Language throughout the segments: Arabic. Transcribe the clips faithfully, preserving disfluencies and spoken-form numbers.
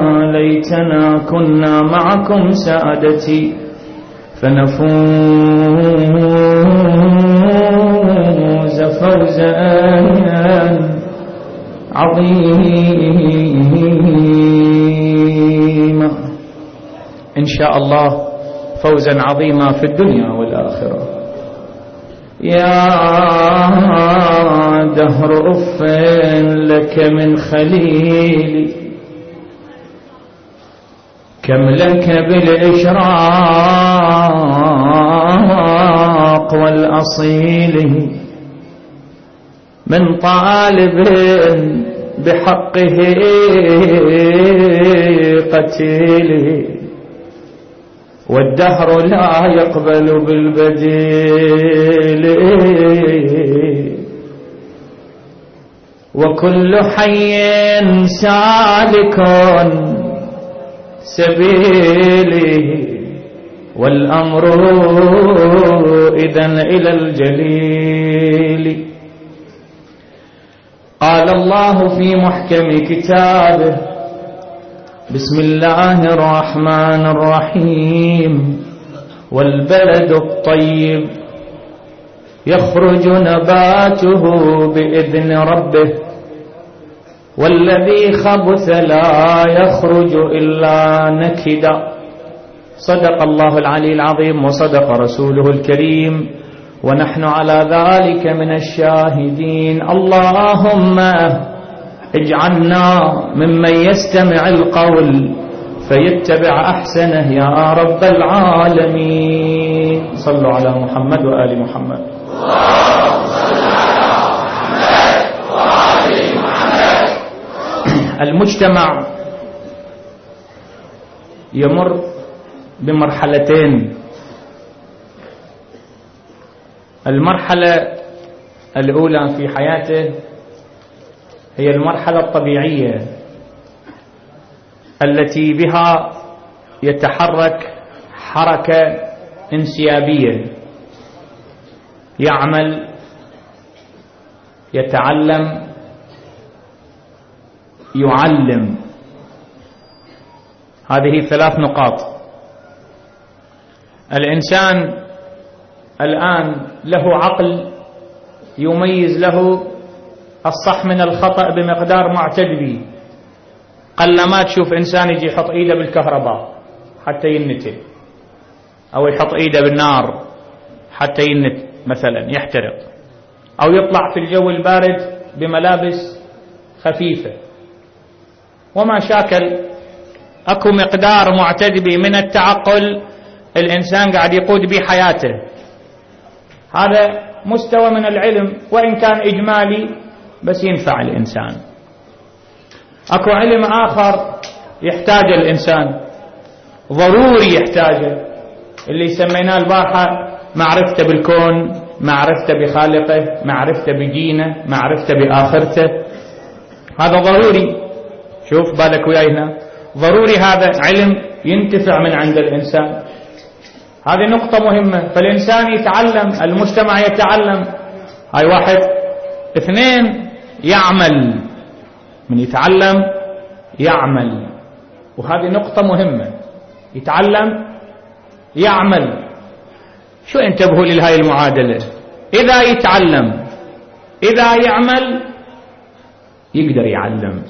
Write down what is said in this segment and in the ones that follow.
ليتنا كنا معكم سادتي فنفوز فوزا عظيما إن شاء الله، فوزا عظيما في الدنيا والآخرة. يا دهر أف لك من خليلي، كم لك بالإشراق والأصيل من طالب بحقه قتيل، والدهر لا يقبل بالبديل، وكل حي سالك سبيله، والأمر إذن إلى الجليل. قال الله في محكم كتابه: بسم الله الرحمن الرحيم: والبلد الطيب يخرج نباته بإذن ربه، والذي خبث لا يخرج إلا نكدا. صدق الله العلي العظيم وصدق رسوله الكريم، ونحن على ذلك من الشاهدين. اللهم اجعلنا ممن يستمع القول فيتبع أحسنه يا رب العالمين. صلوا على محمد وآل محمد. المجتمع يمر بمرحلتين. المرحلة الأولى في حياته هي المرحلة الطبيعية التي بها يتحرك حركة انسيابية، يعمل، يتعلم، يعلم. هذه ثلاث نقاط. الإنسان الآن له عقل يميز له الصح من الخطأ بمقدار معتد به. قل ما تشوف إنسان يجي يحط إيده بالكهرباء حتى ينتل، أو يحط إيده بالنار حتى ينت مثلا يحترق، أو يطلع في الجو البارد بملابس خفيفة. وما شاكل أكو مقدار معتد به من التعقل الإنسان قاعد يقود به حياته. هذا مستوى من العلم وإن كان إجمالي بس ينفع الإنسان. أكو علم آخر يحتاج الإنسان، ضروري يحتاجه، اللي سميناه البارحة معرفته بالكون، معرفته بخالقه، معرفته بدينه، معرفته بآخرته. هذا ضروري. شوف بالك وياي هنا، ضروري هذا علم ينتفع من عند الإنسان. هذه نقطة مهمة. فالإنسان يتعلم، المجتمع يتعلم. هاي واحد. اثنين، يعمل. من يتعلم يعمل، وهذه نقطة مهمة. يتعلم يعمل. شو انتبهوا لهاي المعادلة؟ إذا يتعلم، إذا يعمل، يقدر يعلم،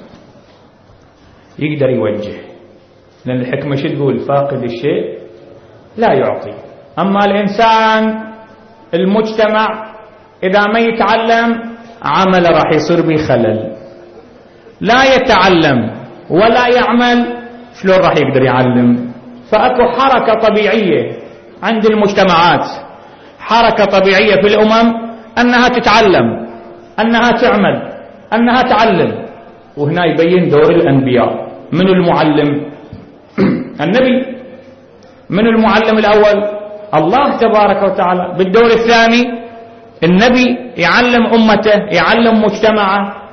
يقدر يوجه. لأن الحكمة شو تقول؟ فاقد الشيء لا يعطي. أما الإنسان المجتمع إذا ما يتعلم عمل راح يصير به خلل. لا يتعلم ولا يعمل، شلون راح يقدر يعلم؟ فأكو حركة طبيعية عند المجتمعات، حركة طبيعية في الأمم أنها تتعلم، أنها تعمل، أنها تعلم. وهنا يبين دور الأنبياء. من المعلم؟ النبي. من المعلم الأول؟ الله تبارك وتعالى. بالدور الثاني النبي يعلم أمته، يعلم مجتمعه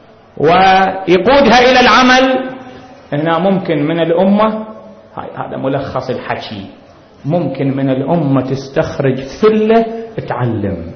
ويقودها إلى العمل. هنا ممكن من الأمة، هذا ملخص الحكي، ممكن من الأمة تستخرج ثلة تعلم،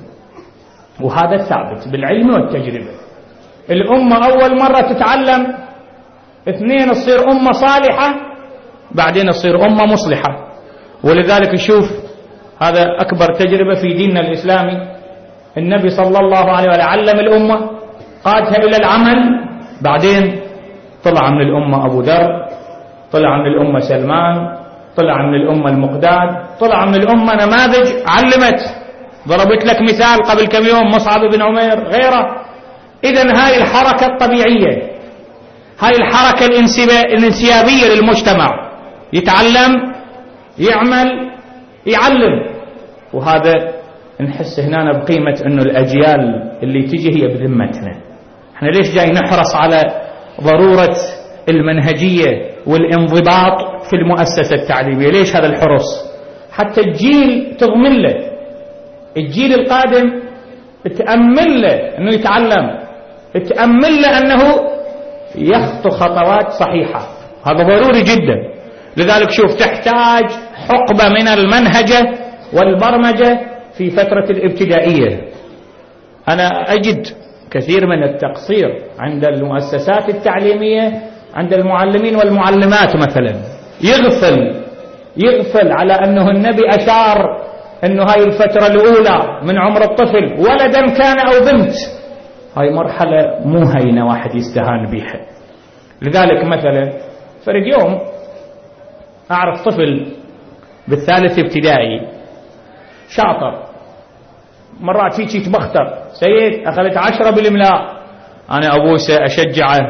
وهذا ثابت بالعلم والتجربة. الأمة أول مرة تتعلم اثنين تصير أمة صالحة، بعدين تصير أمة مصلحة. ولذلك شوف هذا أكبر تجربة في ديننا الإسلامي. النبي صلى الله عليه وسلم علم الأمة، قادها إلى العمل، بعدين طلع من الأمة أبو ذر، طلع من الأمة سلمان، طلع من الأمة المقداد، طلع من الأمة نماذج علمت. ضربت لك مثال قبل كم يوم مصعب بن عمير غيره. إذن هاي الحركة الطبيعية، هاي الحركة الانسيابية للمجتمع، يتعلم يعمل يعلم. وهذا نحس هنا بقيمة أنه الأجيال اللي تجي هي بذمتنا. احنا ليش جاي نحرص على ضرورة المنهجية والانضباط في المؤسسة التعليمية؟ ليش هذا الحرص؟ حتى الجيل تضمن له، الجيل القادم تأمل له أنه يتعلم، تأمل له أنه يخطو خطوات صحيحة. هذا ضروري جدا. لذلك شوف تحتاج حقبة من المنهجة والبرمجة في فترة الابتدائية. أنا أجد كثير من التقصير عند المؤسسات التعليمية، عند المعلمين والمعلمات مثلا، يغفل يغفل على أنه النبي أشار أنه هاي الفترة الأولى من عمر الطفل ولدا كان أو بنت، هاي مرحلة مو هينة واحد يستهان بها. لذلك مثلا فرق يوم أعرف طفل بالثالث ابتدائي شاطر، مرات فيك تبختر، سيد أخذت عشرة بالإملاء، أنا أبوه أشجعه.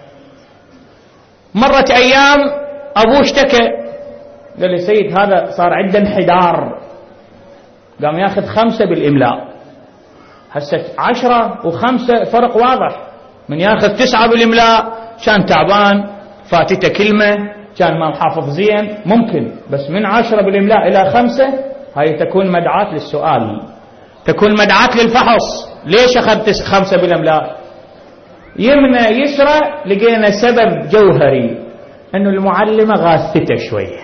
مرت أيام أبوه اشتكى، قال لي سيد هذا صار عنده انحدار، قام ياخذ خمسة بالإملاء. هسه عشرة وخمسة فرق واضح، من ياخذ تسعة بالإملاء كان تعبان، فاتته كلمة، كان ما محافظ زين ممكن، بس من عشرة بالإملاء إلى خمسة هاي تكون مدعاة للسؤال، تكون مدعاة للفحص. ليش أخذت خمسة بالإملاء؟ يمنى يسرى لقينا سبب جوهري، أنه المعلمة غاثته شوية،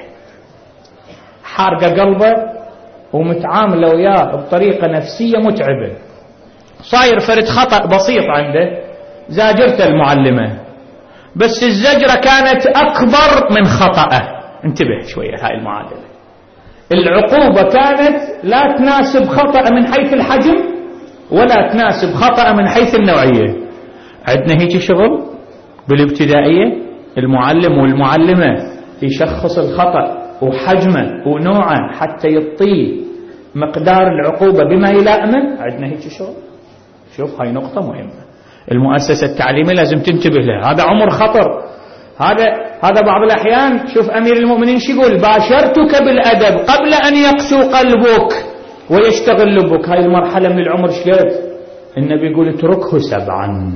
حارقة قلبه ومتعاملة وياه بطريقة نفسية متعبة، صاير فرد خطأ بسيط عنده زاجرته المعلمة، بس الزجرة كانت أكبر من خطأه. انتبه شوية، هاي المعلمة العقوبة كانت لا تناسب خطأ من حيث الحجم ولا تناسب خطأ من حيث النوعية. عندنا هيك شغل بالابتدائية، المعلم والمعلمة يشخص الخطأ وحجمه ونوعه حتى يعطيه مقدار العقوبة بما يلائمه. عندنا هيك شغل. شوف هاي نقطة مهمة، المؤسسة التعليمية لازم تنتبه لها. هذا عمر خطر، هذا هذا بعض الأحيان شوف أمير المؤمنين شو يقول: باشرتك بالأدب قبل أن يقسو قلبك ويشتغل لبك. هاي المرحلة من العمر شقد النبي يقول: اتركه سبعا،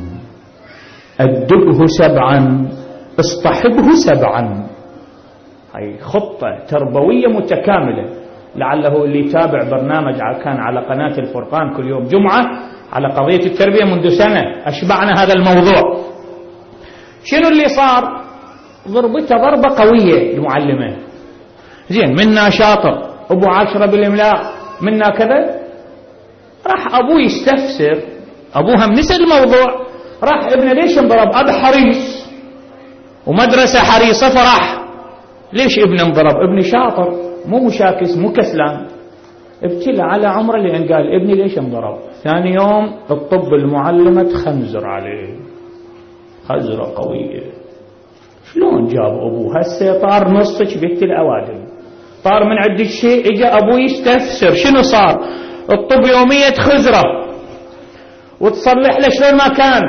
أدبه سبعا، اصطحبه سبعا. هاي خطة تربوية متكاملة. لعله اللي يتابع برنامج كان على قناة الفرقان كل يوم جمعة على قضية التربية منذ سنة أشبعنا هذا الموضوع. شنو اللي صار؟ ضربته ضربة قوية المعلمة، زين منا شاطر، أبو عشرة بالإملاء، منا كذا. راح أبوه يستفسر، أبوها منسى الموضوع، راح ابنه ليش انضرب؟ أبا حريص ومدرسة حريصة، فرح ليش ابنه انضرب؟ ابني شاطر مو مشاكس مو كسلان. ابتلى على عمره لأن قال ابني ليش انضرب. ثاني يوم الطب المعلمة تخنزر عليه خزرة قوية. شلون جاب أبوه؟ هسه طار نصك بيت الأوادم، طار من عند الشيء، اجى أبوه يستفسر شنو صار. الطب يومية خزرة وتصلح له شلون ما كان.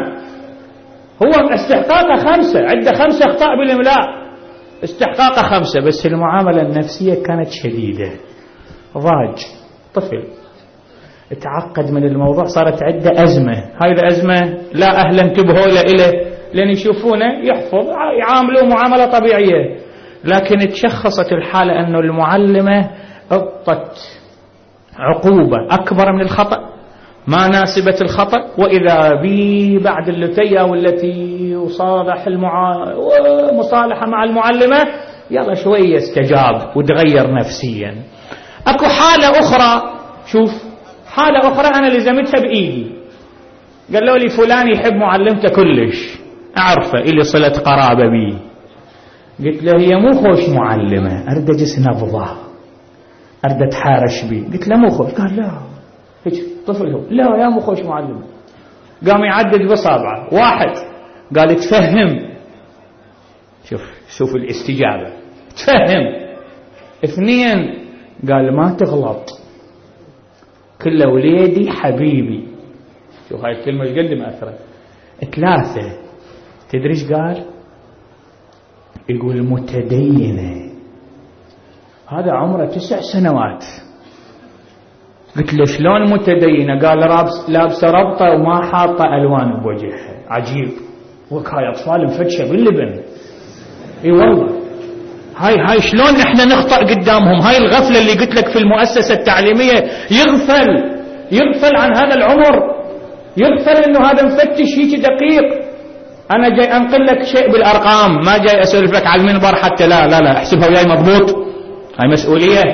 هو استحقاقه خمسة، عنده خمسة أخطاء بالإملاء، استحقاقه خمسة، بس المعاملة النفسية كانت شديدة. ضاج طفل تعقد من الموضوع، صارت عنده أزمة. هاي الأزمة لا أهل انتبهوا له إليه لأن يشوفونه يحفظ يعاملوا معاملة طبيعية، لكن تشخصت الحالة أنه المعلمة أعطت عقوبة أكبر من الخطأ، ما ناسبت الخطأ، وإذا بي بعد اللتية والتي يصالح المعا... ومصالحة مع المعلمة يلا شوية استجاب وتغير نفسيا. أكو حالة أخرى، شوف حالة أخرى أنا لزمتها بإيدي، قالوا لي فلان يحب معلمته كلش، أعرفه إلي صلة قرابة بي. قلت له هي مو خوش معلمة، أرد أجس نبضة، أرد أتحارش بي. قلت له مو خوش. قال لا، هيك طفل هو، لا يا مو خوش معلمة. قام يعدد بصابعه. واحد قال تفهم، شوف شوف الاستجابة، تفهم. اثنين قال ما تغلط، كل وليدي حبيبي. شوف هاي الكلمة قد مأثرة. ثلاثة تدري ايش قال؟ يقول متدينة. هذا عمره تسع سنوات. قلت له شلون متدينة؟ قال لابسه ربطة وما حاطة ألوان بوجهها. عجيب، وكاي أطفال مفتشة باللبن. اي والله، هاي هاي شلون احنا نخطأ قدامهم. هاي الغفلة اللي قلت لك في المؤسسة التعليمية. يغفل يغفل عن هذا العمر، يغفل انه هذا مفتش هيك دقيق. انا جاي انقل لك شيء بالارقام، ما جاي اسولف لك على المنبر حتى لا لا لا احسبها وياي مضبوط، هاي مسؤولية.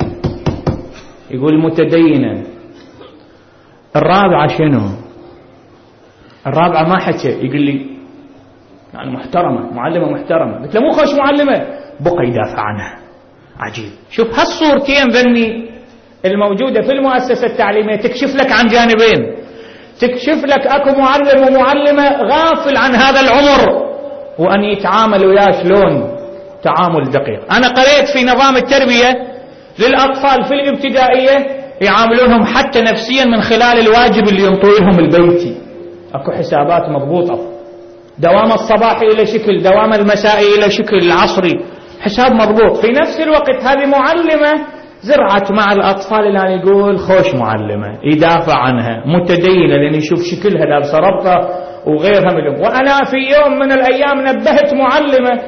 يقول متدينة. الرابعة شنو؟ الرابعة ما حكى، يقول لي يعني محترمة، معلمة محترمة. قلت له مو خوش معلمة، بقى يدافع عنها. عجيب. شوف هالصورتين ذني الموجودة في المؤسسة التعليمية تكشف لك عن جانبين. تكشف لك اكو معلم ومعلمة غافل عن هذا العمر، وان يتعامل وياه شلون تعامل دقيق. انا قريت في نظام التربية للأطفال في الابتدائية يعاملونهم حتى نفسيا من خلال الواجب اللي ينطوي لهم البيتي. اكو حسابات مضبوطة، دوام الصباحي إلى شكل، دوام المسائي إلى شكل، العصري حساب مضبوط. في نفس الوقت هذه معلمة زرعت مع الأطفال اللي يقول خوش معلمة، يدافع عنها، متدينة لأن يشوف شكلها لابسة ربطة وغيرها منهم. وأنا في يوم من الأيام نبهت معلمة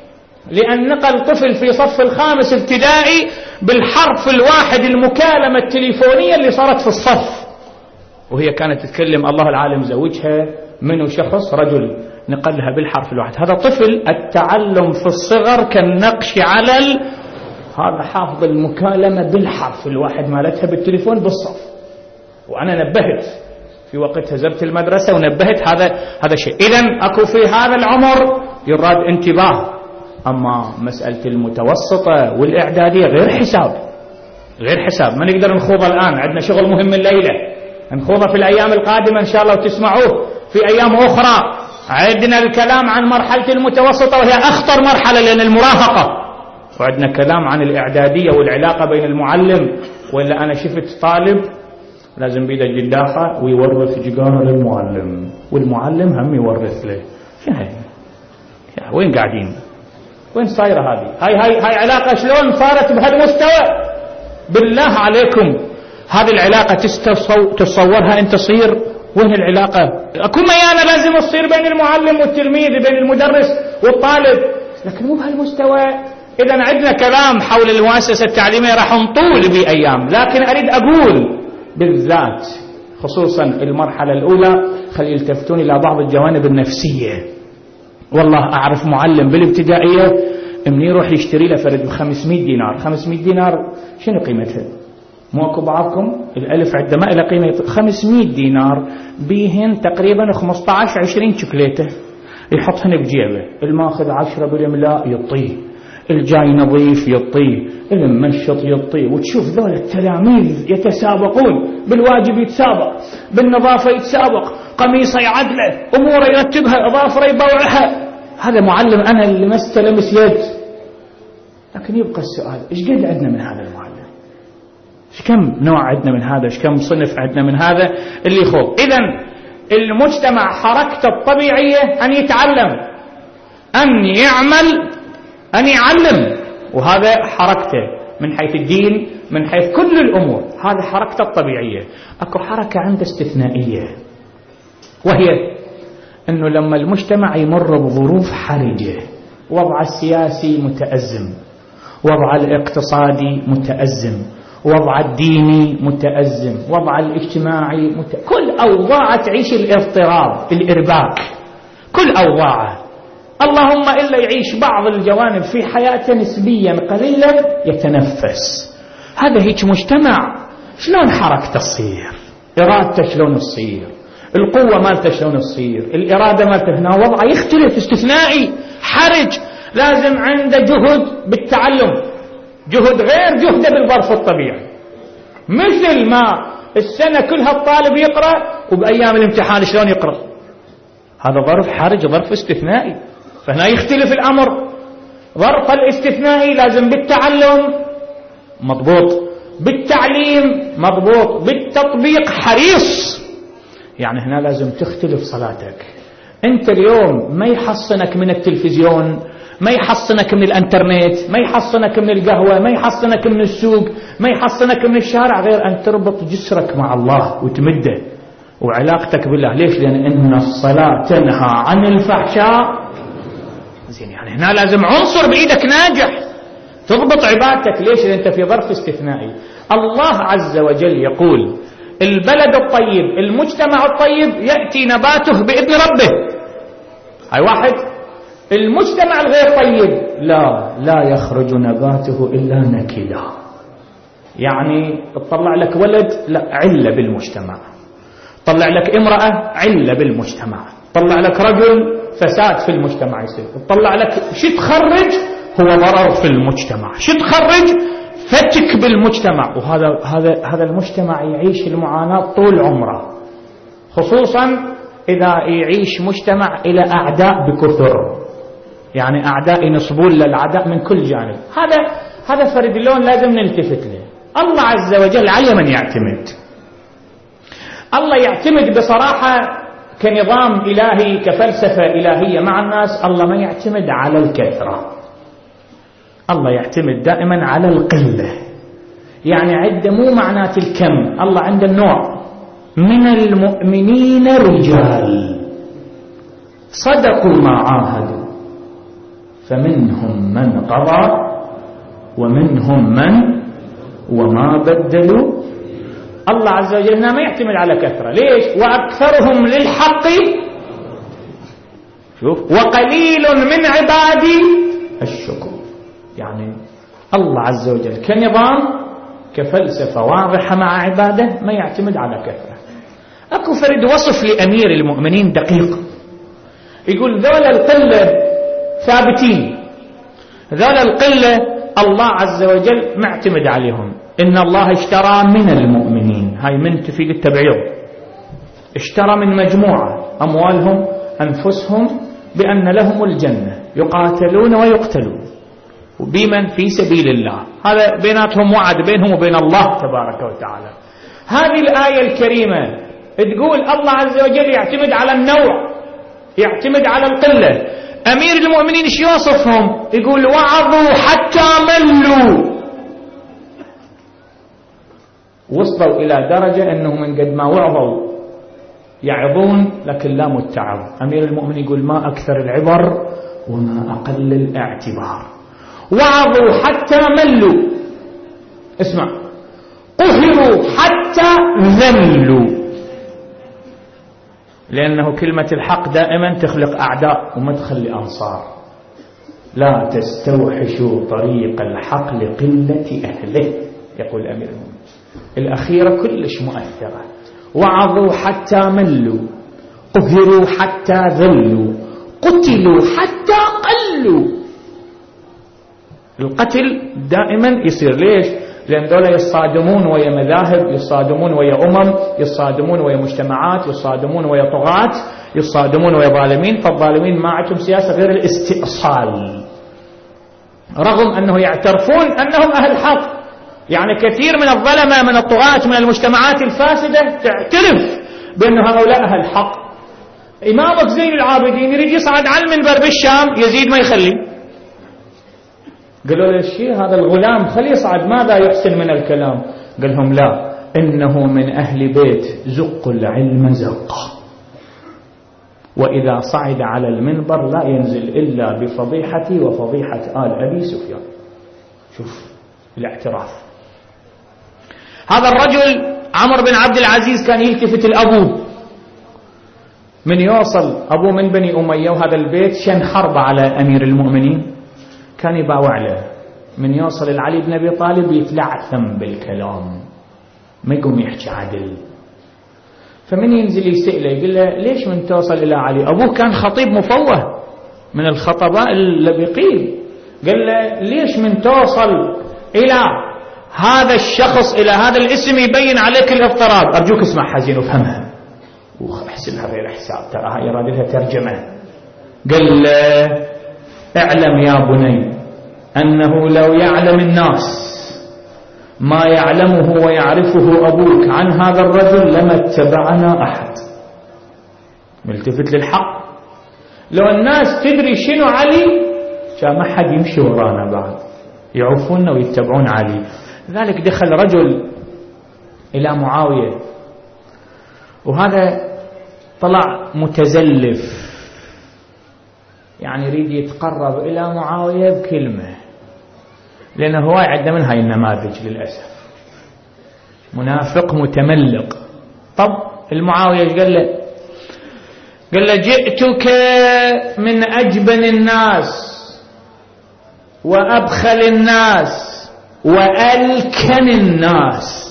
لأن نقل طفل في صف الخامس ابتدائي بالحرف الواحد المكالمة التليفونية اللي صارت في الصف، وهي كانت تتكلم الله العالم زوجها منه شخص رجل، نقلها بالحرف الواحد. هذا طفل التعلم في الصغر كالنقش على ال... هذا حافظ المكالمة بالحرف الواحد مالتها بالتليفون بالصف. وأنا نبهت في وقتها، زرت المدرسة ونبهت هذا هذا شيء. إذن أكو في هذا العمر يراد انتباه. أما مسألة المتوسطة والإعدادية غير حساب، غير حساب. ما نقدر نخوض الآن، عندنا شغل مهم الليلة، نخوضه في الأيام القادمة إن شاء الله وتسمعوه في أيام أخرى. عندنا الكلام عن مرحلة المتوسطة وهي أخطر مرحلة لأن المراهقة، وعندنا كلام عن الإعدادية والعلاقة بين المعلم. وإلا أنا شفت طالب لازم بيده جداخة ويورث جيجارة للمعلم، والمعلم هم يورث له. يعني وين قاعدين؟ وين صايرة هذه؟ هاي هاي هاي علاقة شلون صارت بهالمستوى؟ بالله عليكم هذه العلاقة تتصورها أنت تصير؟ وين العلاقة؟ أكو ميانة لازم تصير بين المعلم والتلميذ، بين المدرس والطالب، لكن مو بهالمستوى. إذا عندنا كلام حول المؤسسة التعليمية راح نطول بأيام، لكن أريد أقول بالذات خصوصا المرحلة الأولى خلي يلتفتون إلى بعض الجوانب النفسية. والله أعرف معلم بالابتدائية من يروح يشتري له فرد بخمسمائة دينار. خمسمائة دينار شنو قيمتها؟ مو أكو بعضكم الألف عندما إلى قيمة خمسمائة دينار بيهن تقريبا خمسة عشر عشرين شوكولاتة يحطهن بجيبه. الماخذ عشرة بالملاء يطيه، الجاي نظيف يطيه، المنشط يطيه. وتشوف ذول التلاميذ يتسابقون بالواجب، يتسابق بالنظافة، يتسابق قميصه يعدله، أموره يرتبها، أظافره يبوعها. هذا معلم أنا اللي ما استلمس يد. لكن يبقى السؤال، إيش قد عندنا من هذا المعلم؟ إيش كم نوع عندنا من هذا؟ إيش كم صنف عندنا من هذا اللي يخوض؟ إذن المجتمع حركته الطبيعية أن يتعلم، أن يعمل، أن يعلم. وهذا حركته من حيث الدين، من حيث كل الأمور، هذا حركته الطبيعية. أكو حركة عنده استثنائية، وهي أنه لما المجتمع يمر بظروف حرجة، وضع السياسي متأزم، وضع الاقتصادي متأزم، وضع الديني متأزم، وضع الاجتماعي مت... كل أوضاع تعيش الاضطراب، الإرباك، كل أوضاعه. اللهم إلا يعيش بعض الجوانب في حياته نسبيا قليلا يتنفس. هذا هيك مجتمع شلون حركته تصير؟ إرادته شلون تصير؟ القوة مالته شلون تصير، الإرادة مالته، هنا وضعه يختلف استثنائي حرج، لازم عنده جهد بالتعلم، جهد غير جهده بالظرف الطبيعي. مثل ما السنة كلها الطالب يقرأ وبأيام الامتحان شلون يقرأ، هذا ظرف حرج، ظرف استثنائي، فهنا يختلف الأمر. ظرف الاستثنائي لازم بالتعلم مضبوط، بالتعليم مضبوط، بالتطبيق حريص. يعني هنا لازم تختلف صلاتك. انت اليوم ما يحصنك من التلفزيون، ما يحصنك من الانترنت، ما يحصنك من القهوة، ما يحصنك من السوق، ما يحصنك من الشارع، غير أن تربط جسرك مع الله وتمده وعلاقتك بالله. ليش؟ لأن إن الصلاة تنهى عن الفحشاء. زين، يعني هنا لازم عنصر بإيدك ناجح تضبط عبادتك. ليش؟ لأن أنت في ظرف استثنائي. الله عز وجل يقول البلد الطيب، المجتمع الطيب يأتي نباته بإذن ربه. هاي واحد. المجتمع الغير طيب لا لا يخرج نباته إلا نكدا. يعني تطلع لك ولد، لا علة بالمجتمع، طلع لك امرأة علة بالمجتمع، طلع لك رجل فساد في المجتمع يصير، تطلع لك شو تخرج هو ضرر في المجتمع، شو تخرج فتك بالمجتمع. وهذا هذا هذا المجتمع يعيش المعاناة طول عمره، خصوصا إذا يعيش مجتمع إلى أعداء بكثر، يعني أعداء ينصبون للعداء من كل جانب. هذا هذا فرد اللون لازم نلتفت له. الله عز وجل على من يعتمد؟ الله يعتمد بصراحة كنظام إلهي، كفلسفة إلهية مع الناس. الله ما يعتمد على الكثرة، الله يعتمد دائما على القلة. يعني عنده مو معنات الكم، الله عنده النوع. من المؤمنين رجال صدقوا ما عاهدوا فمنهم من قضى ومنهم من وما بدلوا. الله عز وجل هنا ما يعتمد على كثرة. ليش؟ وأكثرهم للحق شوف وقليل من عبادي الشكور. يعني الله عز وجل كنظام، كفلسفة واضحة مع عباده ما يعتمد على كثرة. أكو فرد وصف لأمير المؤمنين دقيق، يقول ذولا القلة ثابتين، ذولا القلة الله عز وجل معتمد عليهم. إن الله اشترى من المؤمنين، هاي من تفيد التبعيض، اشترى من مجموعة أموالهم أنفسهم بأن لهم الجنة يقاتلون ويقتلون وبمن في سبيل الله. هذا بيناتهم وعد بينهم وبين الله تبارك وتعالى. هذه الآية الكريمة تقول الله عز وجل يعتمد على النوع، يعتمد على القلة. أمير المؤمنين ايش يوصفهم؟ يقول وعظوا حتى ملوا، وصلوا إلى درجة أنهم من قد ما وعظوا يعظون لكن لا متعظ. أمير المؤمنين يقول ما أكثر العبر وما أقل الاعتبار. وعظوا حتى ملوا، اسمع، قهروا حتى ذلوا، لأنه كلمة الحق دائما تخلق أعداء وما تخلي أنصار. لا تستوحشوا طريق الحق لقلة أهله، يقول أمير المؤمنين. الأخيرة كلش مؤثرة. وعظوا حتى ملوا، قهروا حتى ذلوا، قتلوا حتى قلوا. القتل دائما يصير. ليش؟ لأن دولة يصادمون ويا مذاهب، يصادمون ويا أمم، يصادمون ويا مجتمعات، يصادمون ويا طغاة، يصادمون ويا ظالمين. فالظالمين ما عندهم سياسة غير الاستئصال، رغم أنه يعترفون أنهم أهل حق. يعني كثير من الظلمة من الطغاة من المجتمعات الفاسدة تعترف بأن هؤلاء أهل حق. إمامك زين العابدين يريد يصعد على المنبر بالشام، يزيد ما يخلي. قالوا له الشيء هذا الغلام خلي يصعد، ماذا يحسن من الكلام؟ قال لهم لا، إنه من أهل بيت زق العلم زقه، وإذا صعد على المنبر لا ينزل إلا بفضيحتي وفضيحة آل أبي سفيان. شوف الاعتراف. هذا الرجل عمر بن عبد العزيز كان يلتفت الأبو، من يوصل أبو من بني أمية وهذا البيت شن حرب على أمير المؤمنين، كان يباوع له. من يوصل العلي بن أبي طالب يتلعثم بالكلام، ما يقوم يحكي عدل. فمن ينزل يسأله يقول له ليش من توصل إلى علي؟ أبوه كان خطيب مفوه من الخطباء اللبقين، قال له ليش من توصل إلى هذا الشخص إلى هذا الاسم يبين عليك الاضطراب؟ أرجوك اسمع حزين وفهمها واحسبها غير حساب، ترى هاي يراد لها ترجمة. قال له اعلم يا بني أنه لو يعلم الناس ما يعلمه ويعرفه أبوك عن هذا الرجل لما اتبعنا أحد. ملتفت للحق، لو الناس تدري شنو علي كان ما حد يمشي ورانا بعد، يعرفوننا ويتبعون علي. لذلك دخل رجل إلى معاوية، وهذا طلع متزلف، يعني يريد يتقرب إلى معاوية بكلمة، لأنه هواي عندنا من هاي النماذج للأسف، منافق متملق. طب المعاوية قال له؟ قال له جئتك من أجبن الناس وأبخل الناس وألكن الناس.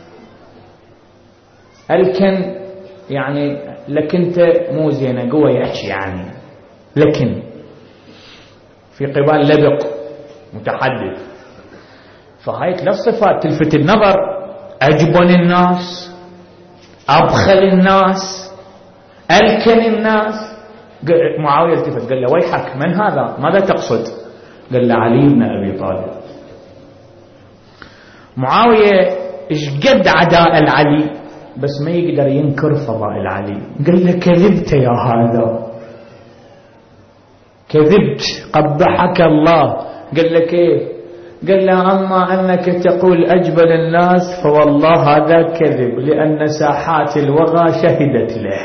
ألكن يعني لكنت مو زينة قوة يحشي، يعني لكن في قبال لبق متحدث. فهاي ثلاث صفات تلفت النظر: أجبن الناس، أبخل الناس، ألكن الناس. معاوية التفت قال له ويحك، من هذا؟ ماذا تقصد؟ قال له علي بن أبي طالب. معاوية إيش قد عداء العلي بس ما يقدر ينكر فضائل علي. قال له كذبت يا هذا، كذبت، قبحك الله. قال له كيف؟ قال له أما أنك تقول أجبن الناس فوالله هذا كذب، لأن ساحات الوغى شهدت له.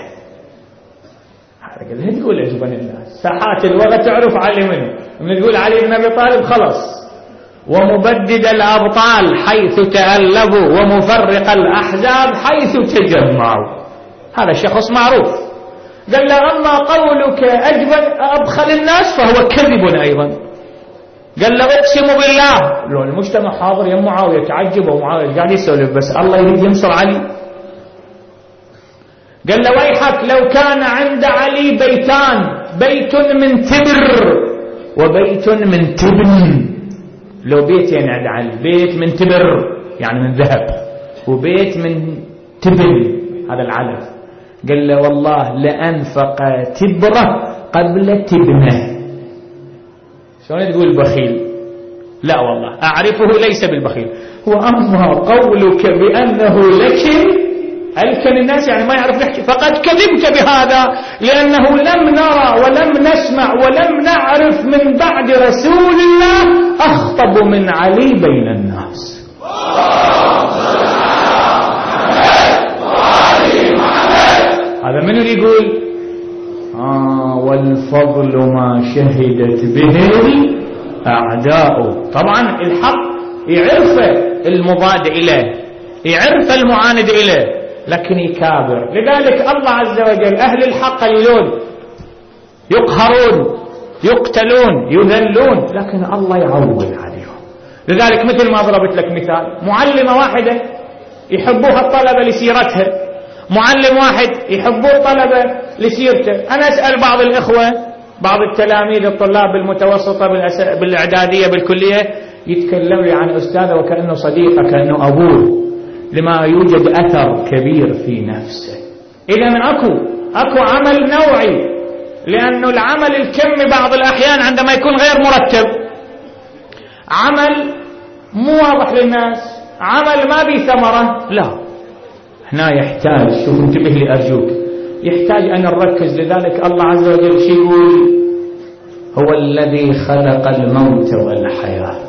قال له تقول أجبن الناس، ساحات الوغى تعرف علي منه، من تقول علي بن أبي طالب خلص. ومبدد الأبطال حيث تألبوا، ومفرق الأحزاب حيث تجمعوا، هذا شخص معروف. قال له أما قولك أجبن أبخل الناس فهو كذب أيضا. قال له أقسم بالله، لو المجتمع حاضر يا معاوية تعجب، ومعاوية قاعد يسولف بس الله يريد ينصر علي. قال له ويحك، لو كان عند علي بيتان، بيت من تبر وبيت من تبن. لو بيتين عند علي، بيت من تبر يعني من ذهب، وبيت من تبن هذا العلف، قال له والله لأنفق تبرة قبل تبنه. شلون تقول بخيل؟ لا والله أعرفه ليس بالبخيل. هو أما قولك بأنه لكن ألكن الناس يعني ما يعرف يحكي، فقد كذبت بهذا، لأنه لم نرى ولم نسمع ولم نعرف من بعد رسول الله أخطب من علي بين الناس. هذا من يقول آه والفضل ما شهدت به الأعداء. طبعا الحق يعرف المضاد إليه، يعرف المعاند إليه، لكن يكابر. لذلك الله عز وجل أهل الحق قليلون، يقهرون، يقتلون، يذلون، لكن الله يعوض عليهم. لذلك مثل ما ضربت لك مثال، معلمة واحدة يحبوها الطلبة لسيرتها، معلم واحد يحبوه الطلبة لسيرته. أنا أسأل بعض الإخوة، بعض التلاميذ الطلاب بالمتوسطة بالإعدادية بالكلية، يتكلم عن أستاذه وكأنه صديقه، كأنه أبوه، لما يوجد أثر كبير في نفسه. إذن أكو أكو عمل نوعي، لأنه العمل الكمي بعض الأحيان عندما يكون غير مرتب، عمل مو واضح للناس، عمل ما بيه ثمرة، لا، هنا يحتاج، شوف انتبه لي أرجوك، يحتاج أن نركز. لذلك الله عز وجل شو يقول؟ هو الذي خلق الموت والحياة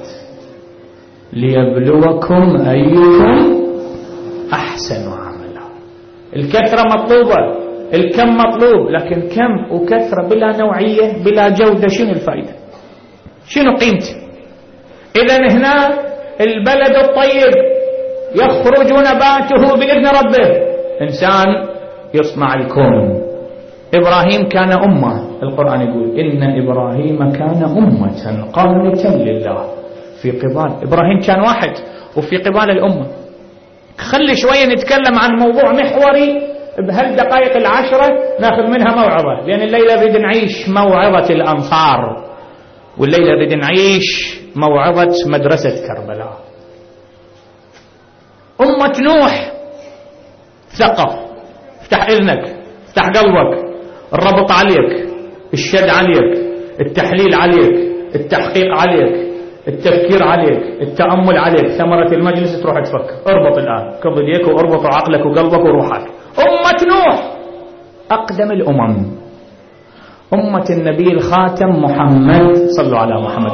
ليبلوكم أيكم أحسن عملا. الكثرة مطلوبة، الكم مطلوب، لكن كم وكثرة بلا نوعية بلا جودة شنو الفائدة؟ شنو قيمته؟ إذن هنا البلد الطيب يخرج نباته بإذن ربه، إنسان يصنع الكون. إبراهيم كان أمة، القرآن يقول إن إبراهيم كان أمة قانتا لله في قبال. إبراهيم كان واحد وفي قبال الأمة. خلي شوية نتكلم عن موضوع محوري بهالدقائق العشرة ناخذ منها موعظة، لأن الليلة بدنا نعيش موعظة الأنصار، والليلة بدنا نعيش موعظة مدرسة كربلاء. أمة نوح ثقف، افتح إذنك، افتح قلبك، الربط عليك، الشد عليك، التحليل عليك، التحقيق عليك، التفكير عليك، التأمل عليك، ثمرة المجلس تروح تفكر. اربط الآن، كب يديك واربط عقلك وقلبك وروحك. أمة نوح أقدم الأمم، أمة النبي الخاتم محمد، صلوا على محمد.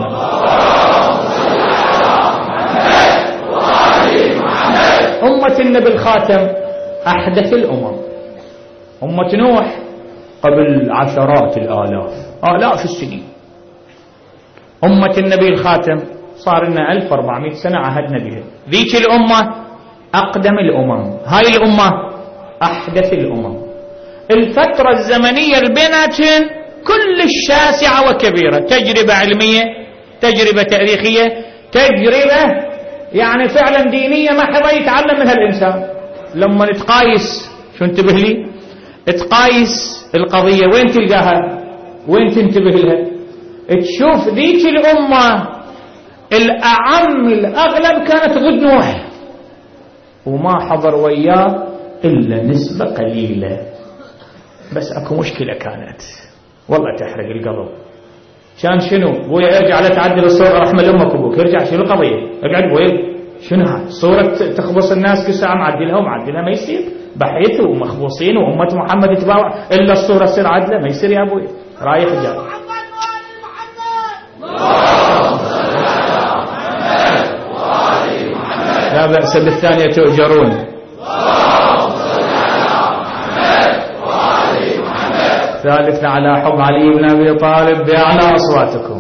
أمة النبي الخاتم أحدث الأمم. أمة نوح قبل عشرات الآلاف، آلاف السنين. أمة النبي الخاتم صار لنا ألف وأربعمائة سنة عهدنا بها. ذيك الأمة أقدم الأمم، هاي الأمة أحدث الأمم. الفترة الزمنية البيناتهم كل شاسعة وكبيرة، تجربة علمية، تجربة تاريخية، تجربة يعني فعلا دينية ما حدا يتعلم منها الإنسان. لما نتقايس، شو انتبه لي، تقايس القضية وين تلقاها، وين تنتبه لها، تشوف ذيك الأمة الأعم الأغلب كانت ضد نوح، وما حضر وياه إلا نسبة قليلة. بس أكو مشكلة كانت والله تحرق القلب. كان شنو؟ بويا ارجع لا تعدل الصورة رحمة لأمك وابوك، ارجع شنو القضية؟ اقعد بويا، شنو هاي صورة تخبص الناس كل ساعة معدلها ومعدلها؟ ما يصير، بحيث ومخبوصين وأمة محمد تباوع إلا الصورة تصير عدلة، ما يصير يا أبوي. رايح جاي لا بأس بالثانية تؤجرون. ثالثنا على حب علي بن أبي طالب بأعلى أصواتكم.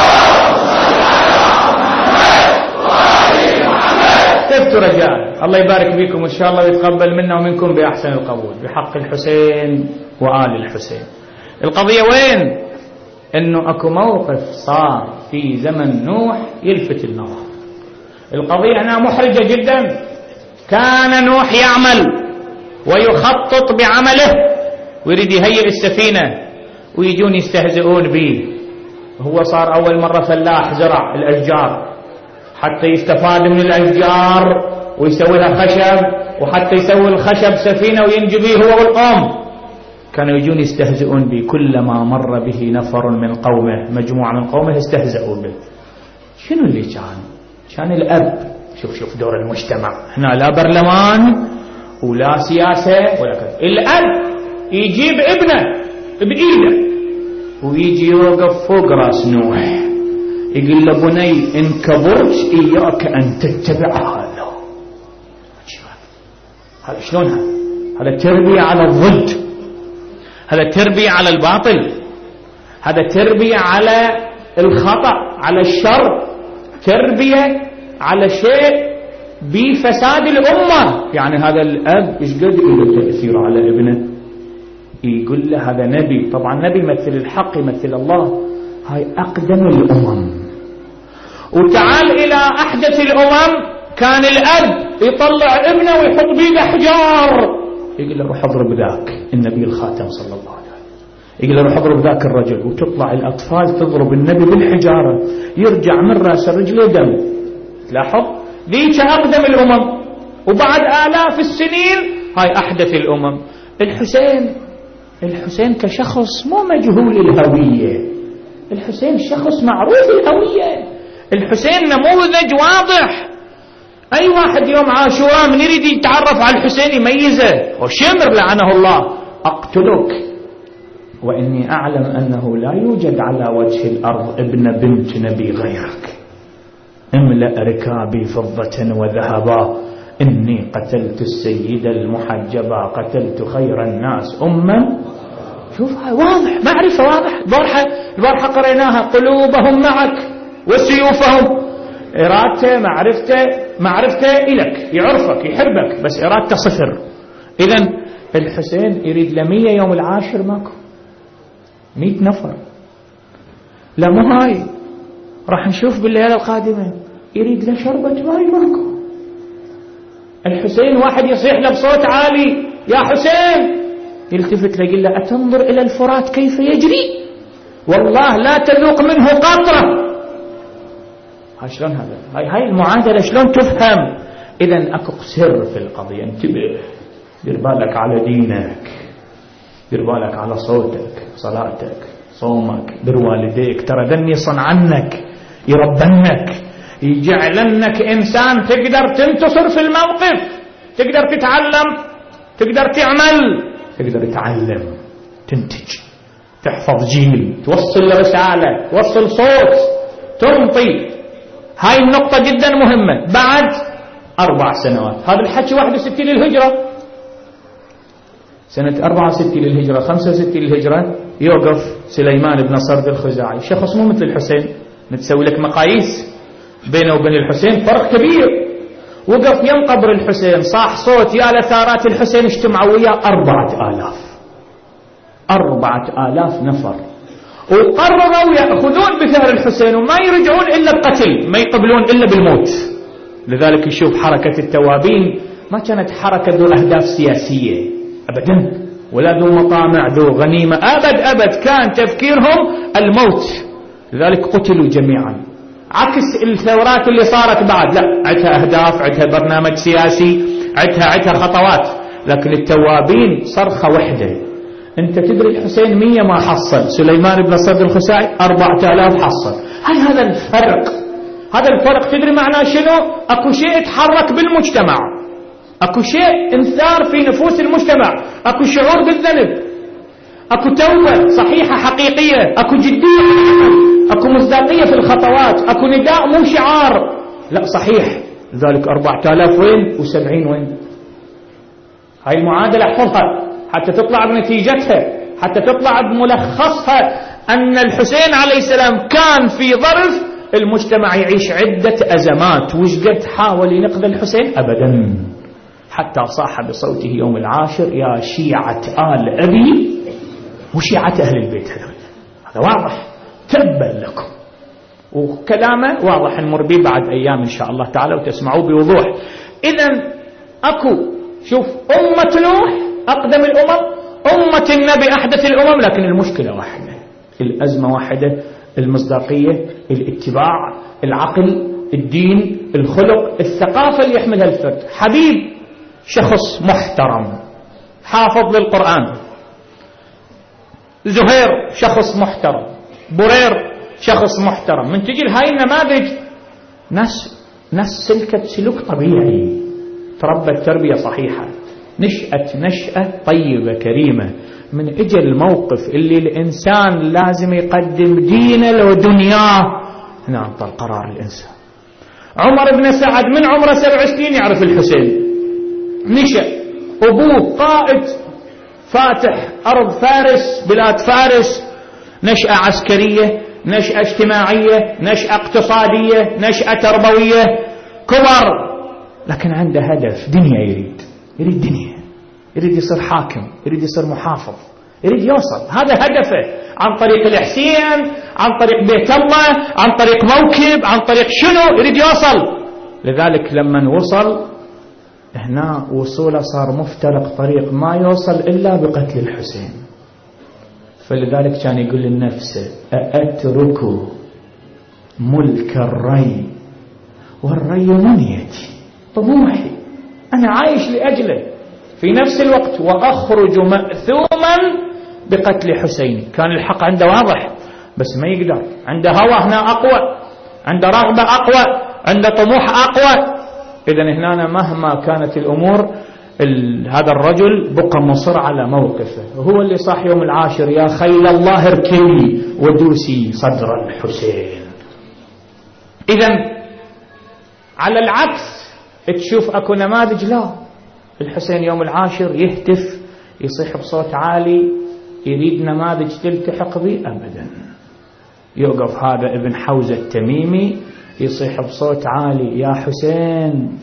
كيف رجال، الله يبارك فيكم إن شاء الله ويتقبل منا ومنكم بأحسن القبول بحق الحسين وآل الحسين. القضية وين؟ إنه أكو موقف صار في زمن نوح يلفت النظر. القضية هنا محرجة جدا. كان نوح يعمل ويخطط بعمله ويريد يهيئ السفينة، ويجون يستهزئون به. هو صار أول مرة فلاح زرع الأشجار حتى يستفاد من الأشجار ويسوي لها خشب، وحتى يسوي الخشب سفينة وينجي به هو والقوم. كانوا يجون يستهزئون به، كلما مر به نفر من قومه، مجموعة من قومه، استهزئوا به. شنو اللي كان؟ كان الأب. شوف شوف دور المجتمع هنا، لا برلمان ولا سياسة ولا كذا. الأب يجيب ابنه بإيده ويجي يوقف فوق راس نوح يقول له بني إن كبرت إياك أن تتبع هذا. هذا شلون هذا؟ هذا تربية على الضد، هذا تربية على الباطل، هذا تربية على الخطأ، على الشر، تربية على شيء بفساد الأمة. يعني هذا الأب إيش قد له تأثير على ابنه؟ يقول له هذا نبي، طبعا نبي يمثل الحق، يمثل الله. هاي أقدم الأمم. وتعال إلى أحدث الأمم، كان الأب يطلع ابنه ويحط بيده حجار، يقول له روح اضرب ذاك النبي الخاتم صلى الله عليه وسلم، يقول له روح اضرب ذاك الرجل. وتطلع الأطفال تضرب النبي بالحجارة، يرجع من رأس الرجل دم. لاحظ، ذيك أقدم الأمم. وبعد آلاف السنين هاي أحدث الأمم. الحسين الحسين كشخص مو مجهول الهوية، الحسين شخص معروف الهوية. الحسين نموذج واضح. أي واحد يوم عاشوراء من يريد يتعرف على الحسين يميزه. وشمر لعنه الله، أقتلك وإني أعلم أنه لا يوجد على وجه الأرض ابن بنت نبي غيرك. املأ ركابي فضة وذهبا، إني قتلت السيد المحجبا، قتلت خير الناس أما. شوف واضح، معرفة واضح. البارحة البارحة قريناها، قلوبهم معك وسيوفهم. إرادته معرفته معرفته إلك، يعرفك يحبك، بس إرادته صفر. إذن الحسين يريد لمية يوم العاشر ماكو، مئة نفر. لا مو هاي، راح نشوف بالليلة القادمة يريد له شربة ماي ماكو. الحسين واحد يصيح له بصوت عالي يا حسين، يلتفت له يقول له أتنظر إلى الفرات كيف يجري؟ والله لا تذوق منه قطرة. هاي شلون هذا؟ هاي هاي المعادلة شلون تفهم؟ إذن أكو سر في القضية. انتبه، دير بالك على دينك، دير بالك على صوتك، صلاتك، صومك، بر والديك، ترى ذني صنعنك، يربنك، يجعلنك إنسان تقدر تنتصر في الموقف، تقدر تتعلم، تقدر تعمل، تقدر تتعلم، تنتج، تحفظ جيل، توصل رسالة، توصل صوت، تنطي. هاي النقطة جدا مهمة. بعد أربع سنوات، هذا الحكي واحد وستين للهجرة، سنة أربعة وستين للهجرة، خمسة وستين للهجرة، يوقف سليمان بن صرد الخزاعي، شخص مو مثل الحسين، نتسوي لك مقاييس بينه وبين الحسين فرق كبير. وقف يم قبر الحسين، صاح صوت يا لثارات الحسين، اجتمعوا وياه أربعة آلاف، أربعة آلاف نفر، وقرروا يأخذون بثأر الحسين وما يرجعون إلا بقتل، ما يقبلون إلا بالموت. لذلك يشوف حركة التوابين ما كانت حركة ذو أهداف سياسية أبدا، ولا ذو مطامع ذو غنيمة، أبد أبد، كان تفكيرهم الموت. لذلك قتلوا جميعا، عكس الثورات اللي صارت بعد، لا عدها أهداف، عدها برنامج سياسي، عدها عدها خطوات. لكن التوابين صرخة وحدة. أنت تدري الحسين مية ما حصل، سليمان بن صرد الخزاعي أربعة آلاف حصل. هل هذا الفرق؟ هذا الفرق تدري معناه شنو؟ أكو شيء تحرك بالمجتمع، أكو شيء انثار في نفوس المجتمع، أكو شعور بالذنب، أكو توبة صحيحة حقيقية، أكو جدية، أكو مصداقية في الخطوات، أكو نداء مو شعار، لا صحيح. لذلك أربعة آلاف وين وسبعين وين؟ هاي المعادلة احفظها حتى تطلع بنتيجتها، حتى تطلع بملخصها، أن الحسين عليه السلام كان في ظرف المجتمع يعيش عدة أزمات. وش قد حاول ينقذ الحسين؟ أبدا، حتى صاح بصوته يوم العاشر يا شيعة آل أبي وشيعة أهل البيت. هذا هذا واضح، تبا لكم، وكلامه واضح نمر به بعد أيام إن شاء الله تعالى وتسمعوه بوضوح. إذن أكو شوف أمة نوح أقدم الأمم، أمة النبي أحدث الأمم، لكن المشكلة واحدة، الأزمة واحدة، المصداقية، الاتباع، العقل، الدين، الخلق، الثقافة اللي يحملها الفرد. حبيب شخص محترم حافظ للقرآن، زهير شخص محترم، برير شخص محترم. من تجي هاي النماذج ناس ناس سلكت سلوك طبيعي، تربت تربية صحيحة، نشأت نشأة طيبة كريمة. من اجى الموقف اللي الإنسان لازم يقدم دينه لو دنياه، هنا أعطى القرار الإنسان. عمر بن سعد من عمره سبع سنين يعرف الحسين، نشأ، أبوه قائد فاتح أرض فارس، بلاد فارس، نشأة عسكرية، نشأة اجتماعية، نشأة اقتصادية، نشأة تربوية، كبر، لكن عنده هدف، دنيا يريد، يريد دنيا، يريد يصير حاكم، يريد يصير محافظ، يريد يوصل، هذا هدفه، عن طريق الحسين، عن طريق بيت الله، عن طريق موكب، عن طريق شنو، يريد يوصل. لذلك لما وصل هنا وصوله صار مفترق طريق، ما يوصل إلا بقتل الحسين. فلذلك كان يقول لنفسه أأترك ملك الري والري منيتي، طموحي أنا عايش لأجله، في نفس الوقت وأخرج مأثوما بقتل حسين. كان الحق عنده واضح بس ما يقدر، عنده هوى هنا أقوى، عنده رغبة أقوى، عنده طموح أقوى. إذن هنا مهما كانت الأمور هذا الرجل بقى مصر على موقفه. هو اللي صاح يوم العاشر يا خيل الله اركبي ودوسي صدر الحسين. إذن على العكس تشوف أكو نماذج لا، الحسين يوم العاشر يهتف يصيح بصوت عالي، يريد نماذج تلتحق به أبدا. يوقف هذا ابن حوزة التميمي يصيح بصوت عالي يا حسين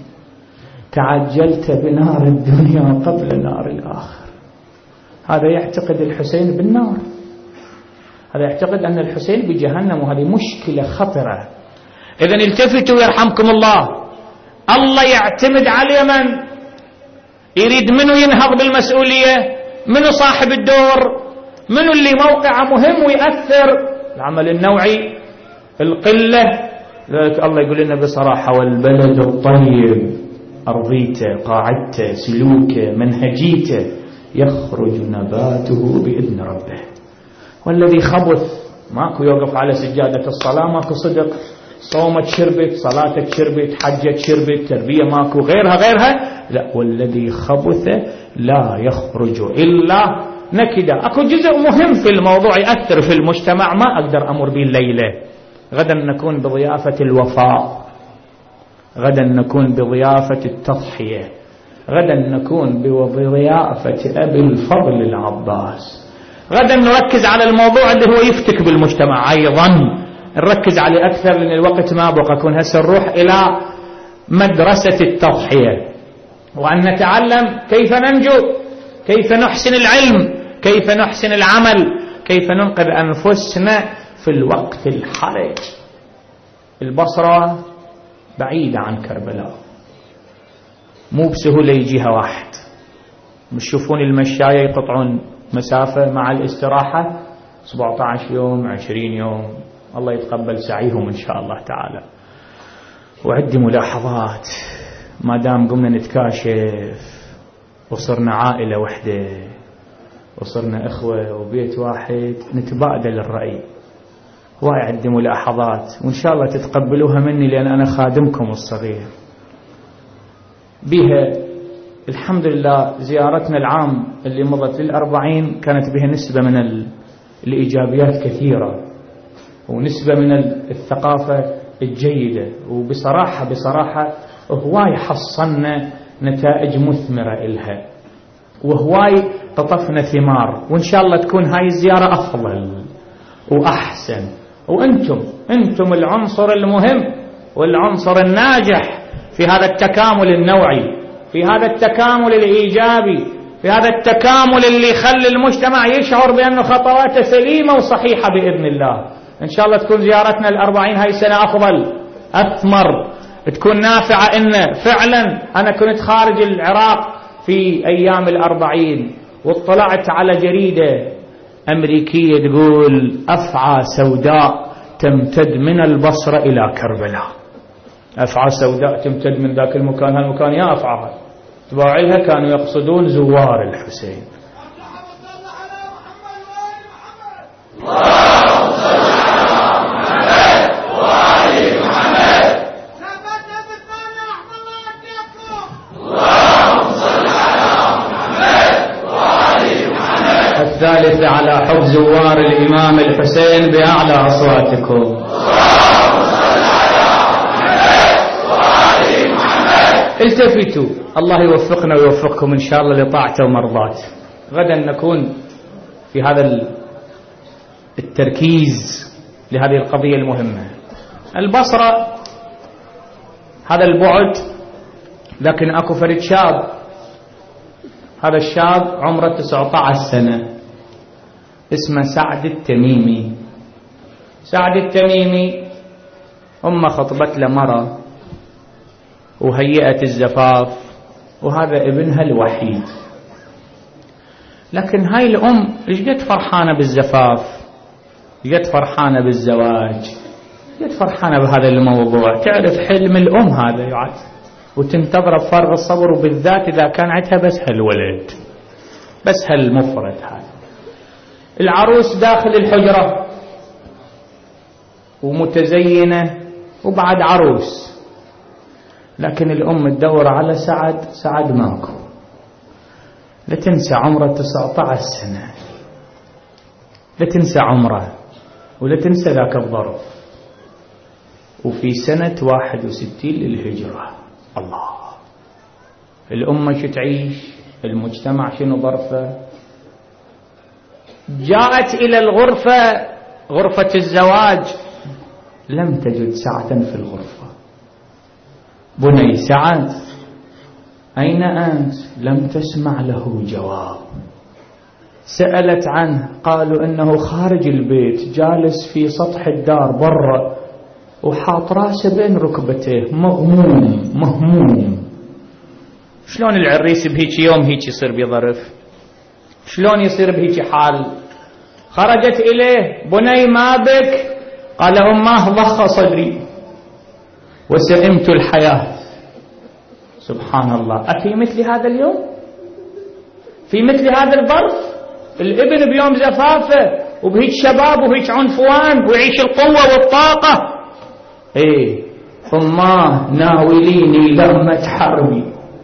تعجلت بنار الدنيا قبل نار الآخر. هذا يعتقد الحسين بالنار، هذا يعتقد أن الحسين بجهنم، وهذه مشكلة خطرة. إذن التفتوا يرحمكم الله، الله يعتمد على من؟ يريد منو ينهض بالمسؤولية، منو صاحب الدور، منو اللي موقعه مهم ويأثر. العمل النوعي القلة. ذلك الله يقول لنا بصراحة: والبلد الطيب أرضيته قاعدته سلوكه منهجيته يخرج نباته بإذن ربه. والذي خبث ماكو يوقف على سجادة الصلاة، ماكو صدق، صومك شربت، صلاتك شربت، حجك شربت، تربية ماكو، غيرها غيرها. لا، والذي خبث لا يخرج إلا نكدا. أكو جزء مهم في الموضوع يأثر في المجتمع ما أقدر أمر به الليلة. غدا نكون بضيافة الوفاء، غدا نكون بضيافة التضحية، غدا نكون بضيافة أبي الفضل العباس. غدا نركز على الموضوع اللي هو يفتك بالمجتمع أيضا، نركز عليه أكثر لأن الوقت ما بقى. كون هسه نروح إلى مدرسة التضحية، وأن نتعلم كيف ننجو، كيف نحسن العلم، كيف نحسن العمل، كيف ننقذ أنفسنا في الوقت الحرج. البصرة بعيدة عن كربلاء، مو بسهولة يجيها واحد. مش شوفون المشاية يقطعون مسافة مع الاستراحة سبعة عشر يوم عشرين يوم، الله يتقبل سعيهم إن شاء الله تعالى. وعندي ملاحظات، ما دام قمنا نتكاشف وصرنا عائلة وحدة وصرنا إخوة وبيت واحد نتبادل الرأي. واي عندي ملاحظات وإن شاء الله تتقبلوها مني لأن أنا خادمكم الصغير. بها الحمد لله زيارتنا العام اللي مضت للأربعين كانت بها نسبة من الإيجابيات كثيرة ونسبة من الثقافة الجيدة، وبصراحة بصراحة هواي حصلنا نتائج مثمرة إلها وهواي قطفنا ثمار، وإن شاء الله تكون هاي الزيارة أفضل وأحسن. وأنتم أنتم العنصر المهم والعنصر الناجح في هذا التكامل النوعي، في هذا التكامل الإيجابي، في هذا التكامل اللي يخلي المجتمع يشعر بأنه خطواته سليمة وصحيحة بإذن الله. إن شاء الله تكون زيارتنا الأربعين هاي السنة أفضل أثمر، تكون نافعة. إن فعلا أنا كنت خارج العراق في أيام الأربعين واطلعت على جريدة أمريكية تقول أفعى سوداء تمتد من البصرة إلى كربلاء. أفعى سوداء تمتد من ذاك المكان هالمكان، يا أفعى تباع لها كانوا يقصدون زوار الحسين. الثالثة على حب زوار الإمام الحسين بأعلى أصواتكم. التفتوا، الله يوفقنا ويوفقكم إن شاء الله لطاعته ومرضاته. غدا نكون في هذا التركيز لهذه القضية المهمة. البصرة هذا البعد، لكن أكو فرد شاب، هذا الشاب عمره تسعة عشر سنة اسمه سعد التميمي. سعد التميمي أمه خطبت له مرة وهيئت الزفاف، وهذا ابنها الوحيد. لكن هاي الأم إيش قد فرحانة بالزفاف، إيش قد فرحانة بالزواج، إيش قد فرحانة بهذا الموضوع. تعرف حلم الأم هذا يعد، وتنتظر بفارغ الصبر، وبالذات إذا كان عندها بس هالولد، بس هالمفرد هذا. العروس داخل الحجرة ومتزينة وبعد عروس، لكن الأم تدور على سعد، سعد ماكو. لا تنسى عمره تسعة عشر سنة، لا تنسى عمره ولا تنسى ذاك الظرف، وفي سنة واحد وستين للهجرة. الله، الأمة شو تعيش، المجتمع شنو ظرفه. جاءت إلى الغرفة، غرفة الزواج، لم تجد سعدا في الغرفة. بني سعد أين أنت؟ لم تسمع له جواب. سألت عنه، قالوا إنه خارج البيت جالس في سطح الدار برا وحاط راسه بين ركبتيه مغموم مهموم. شلون العريس بهيك يوم هيك يصير بظرف؟ شلون يصير بهيك حال؟ خرجت إليه: بني ما بك؟ قال: أماه ضخ صدري وسئمت الحياة. سبحان الله. أفي مثل هذا اليوم؟ في مثل هذا الظرف الابن بيوم زفافه وبهيك شباب وبهيك عنفوان ويعيش القوة والطاقة؟ ايه أماه ناوليني لمة حربي.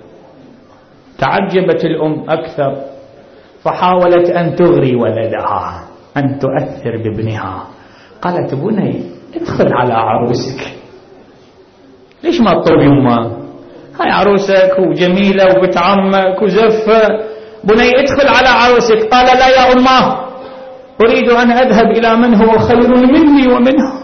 تعجبت الأم أكثر فحاولت أن تغري ولدها، أن تؤثر بابنها. قالت: بني ادخل على عروسك. ليش ما تطوب يمه؟ هاي عروسك وجميلة وبنت عمك وزفة، بني ادخل على عروسك. قال: لا يا أماه، أريد أن أذهب إلى من هو خير مني ومنها.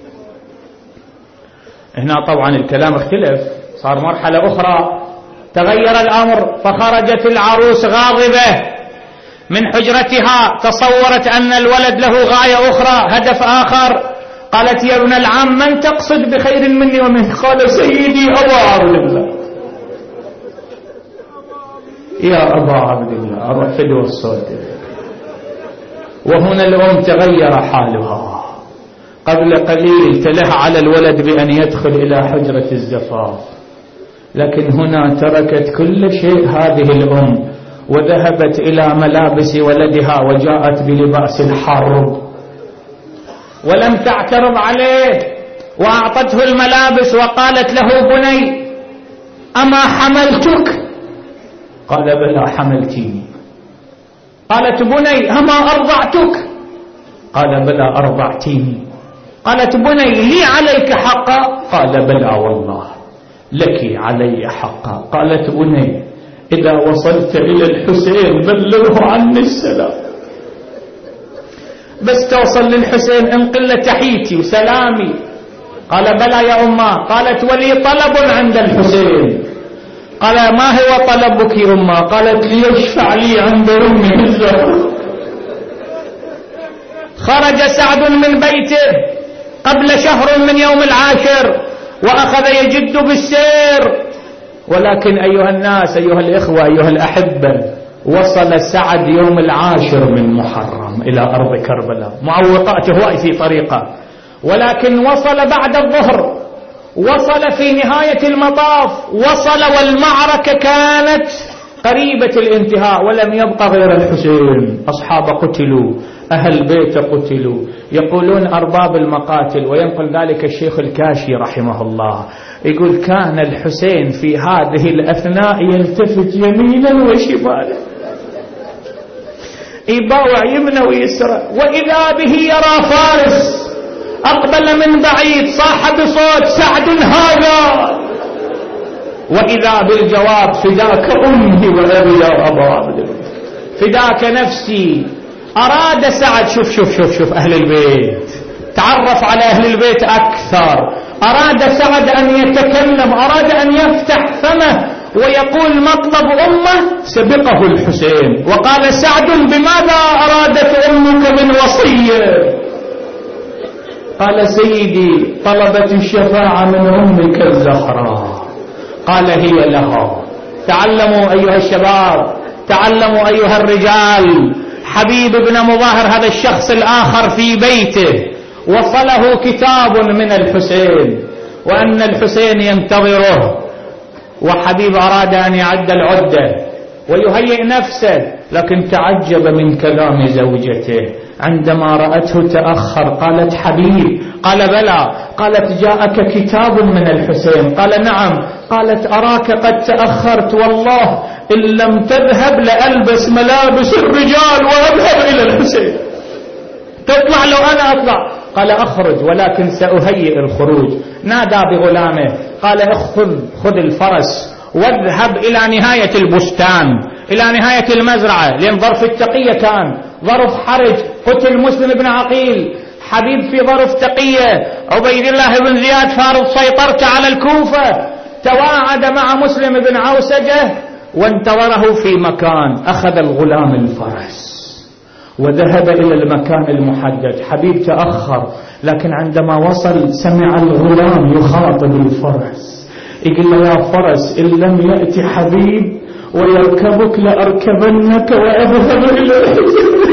هنا طبعا الكلام اختلف، صار مرحلة أخرى، تغير الأمر، فخرجت العروس غاضبة من حجرتها، تصورت أن الولد له غاية أخرى، هدف آخر. قالت: يا ابن العم، من تقصد بخير مني ومنه؟ قال: سيدي أبا عبد الله. يا أبا عبد الله، أروح فدوى الصوت. وهنا الأم تغير حالها. قبل قليل تلح على الولد بأن يدخل إلى حجرة الزفاف، لكن هنا تركت كل شيء هذه الأم وذهبت إلى ملابس ولدها وجاءت بلباس الحرب، ولم تعترض عليه، وأعطته الملابس وقالت له: بني أما حملتك؟ قال: بلى حملتيني. قالت: بني أما أرضعتك؟ قال: بلى أرضعتيني. قالت: بني لي عليك حقا؟ قال: بلى والله لك علي حقا. قالت: بني إذا وصلت إلى الحسين بلغه عني السلام. بس توصل للحسين انقل له تحيتي وسلامي. قال: بلى يا أمه. قالت: ولي طلب عند الحسين. قال: ما هو طلبك يا أمه؟ قالت: ليشفع لي عند أمي الزهراء. خرج سعد من بيته قبل شهر من يوم العاشر وأخذ يجد بالسير، ولكن أيها الناس، أيها الإخوة، أيها الأحبة، وصل سعد يوم العاشر من محرم إلى أرض كربلاء، معوقاته هواي في طريقه، ولكن وصل بعد الظهر، وصل في نهاية المطاف، وصل والمعركة كانت قريبة الانتهاء، ولم يبقى غير الحسين. أصحاب قتلوا، أهل بيت قتلوا، يقولون أرباب المقاتل، وينقل ذلك الشيخ الكاشي رحمه الله، يقول: كان الحسين في هذه الأثناء يلتفت يمينا وشمالا، يباوع يمنى ويسرى، وإذا به يرى فارس أقبل من بعيد صاح بصوت: سعد هذا. وإذا بالجواب: فداك أمي وأبي يا أبا عبد الله، فداك نفسي. أراد سعد، شوف شوف شوف شوف أهل البيت، تعرف على أهل البيت أكثر. أراد سعد أن يتكلم، أراد أن يفتح فمه ويقول مطلب أمه، سبقه الحسين وقال: سعد بماذا أرادت أمك من وصية؟ قال: سيدي طلبت الشفاعة من أمك الزهراء. قال: هي لها. تعلموا أيها الشباب، تعلموا أيها الرجال. حبيب بن مظاهر هذا الشخص الآخر في بيته وصله كتاب من الحسين وأن الحسين ينتظره، وحبيب أراد أن يعد العدة ويهيئ نفسه، لكن تعجب من كلام زوجته عندما رأته تأخر. قالت: حبيب. قال: بلى. قالت: جاءك كتاب من الحسين. قال: نعم. قالت: أراك قد تأخرت، والله إن لم تذهب لألبس ملابس الرجال وأذهب إلى الحسين. تطلع لو أنا أطلع. قال: أخرج، ولكن سأهيئ الخروج. نادى بغلامه قال: اخذ خذ الفرس واذهب إلى نهاية البستان، إلى نهاية المزرعة، لأن ظرف التقية كان ظرف حرج، قتل مسلم بن عقيل، حبيب في ظرف تقية، عبيد الله بن زياد فارض سيطرته على الكوفة، تواعد مع مسلم بن عوسجة وانتظره في مكان. أخذ الغلام الفرس وذهب إلى المكان المحدد. حبيب تأخر، لكن عندما وصل سمع الغلام يخاطب الفرس يقول له يا فرس إن لم يأتي حبيب ويركبك لأركبنك وأذهب إلى الحسين.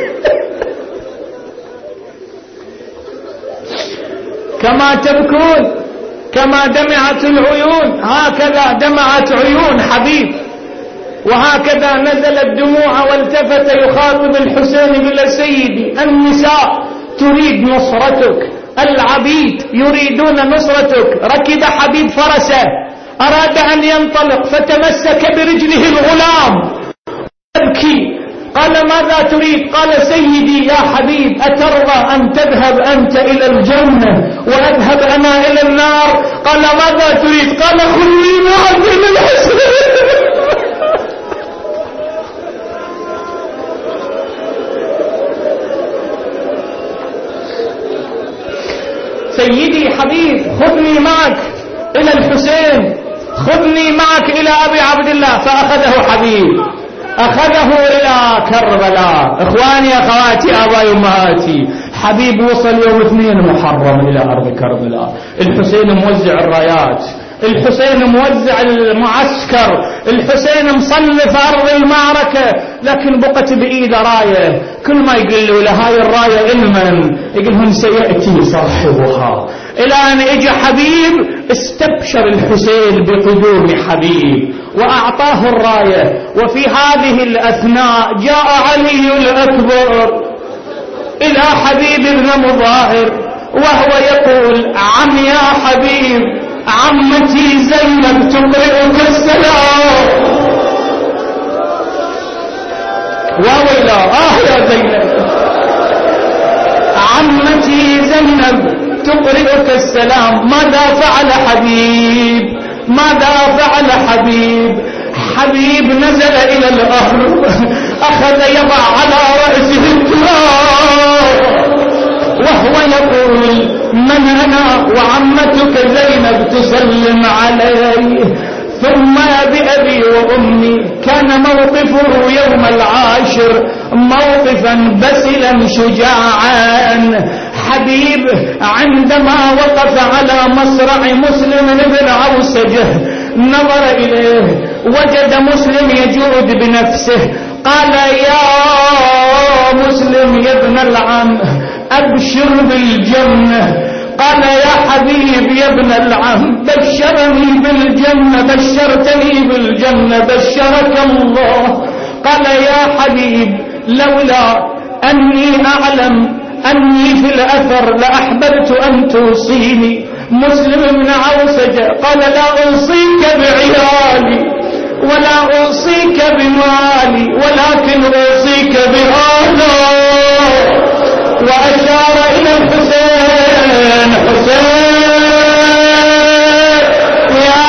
كما تبكون كما دمعت العيون هكذا دمعت عيون حبيب، وهكذا نزل الدموع والتفت يخاطب الحسين بلا سيدي النساء تريد نصرتك، العبيد يريدون نصرتك. ركب حبيب فرسه أراد أن ينطلق فتمسك برجله الغلام يبكي، قال ماذا تريد؟ قال سيدي يا حبيب أترضى أن تذهب أنت إلى الجنة وأذهب أنا إلى النار؟ قال ماذا تريد؟ قال خذني معك إلى الحسين. سيدي حبيب خذني معك إلى الحسين، خذني معك إلى أبي عبد الله. فأخذه حبيب أخذه إلى كربلاء. إخواني أخواتي آبائي أمهاتي، حبيب وصل يوم اثنين محرم إلى أرض كربلاء. الحسين موزع الرايات، الحسين موزع المعسكر، الحسين مصنف أرض المعركة، لكن بقت بإيده راية. كل ما يقول له هاي الراية إلمن يقولهم سيأتي صاحبها. إلى أن إجا حبيب استبشر الحسين بقدوم حبيب وأعطاه الراية. وفي هذه الأثناء جاء علي الأكبر إلى حبيب بن مظاهر وهو يقول عم يا حبيب عمتي زينب تقرئك السلام. وويلا آه يا زينب، عمتي زينب تقرئك السلام. ماذا فعل حبيب؟ ماذا فعل حبيب؟ حبيب نزل إلى الأرض أخذ يضع على رأسه التراب وهو يقول من أنا وعمتك زينب تسلم علي. ثم بأبي وأمي كان موقفه يوم العاشر موقفا بسلا شجاعا. حبيب عندما وقف على مصرع مسلم بن عوسجه نظر إليه وجد مسلم يجود بنفسه. قال يا مسلم يا ابن العم أبشر بالجنة. قال يا حبيب يا ابن العم بشرني بالجنة، بشرتني بالجنة، بشرك الله. قال يا حبيب لولا أني أعلم أني في الأثر لأحببت أن توصيني. مسلم بن عوسجة قال لا أوصيك بعيالي ولا أوصيك بمالي ولكن أوصيك بآله. وأشار إلى الحسين حسين يا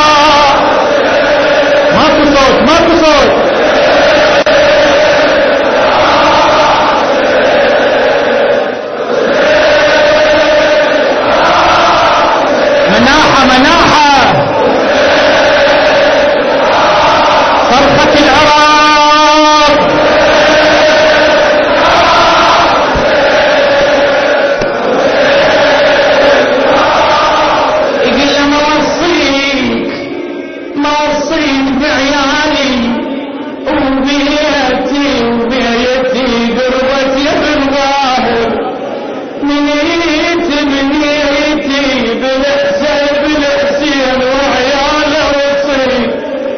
ماكو صوت ماكو صوت مناحة مناحة صرخة العرب. يقول له ما وصيك ما وصيك بعيالي وبيتي وبيتي قربتي بالظاهر منيتي منيتي بالحسين بالحسين وعياله وصيك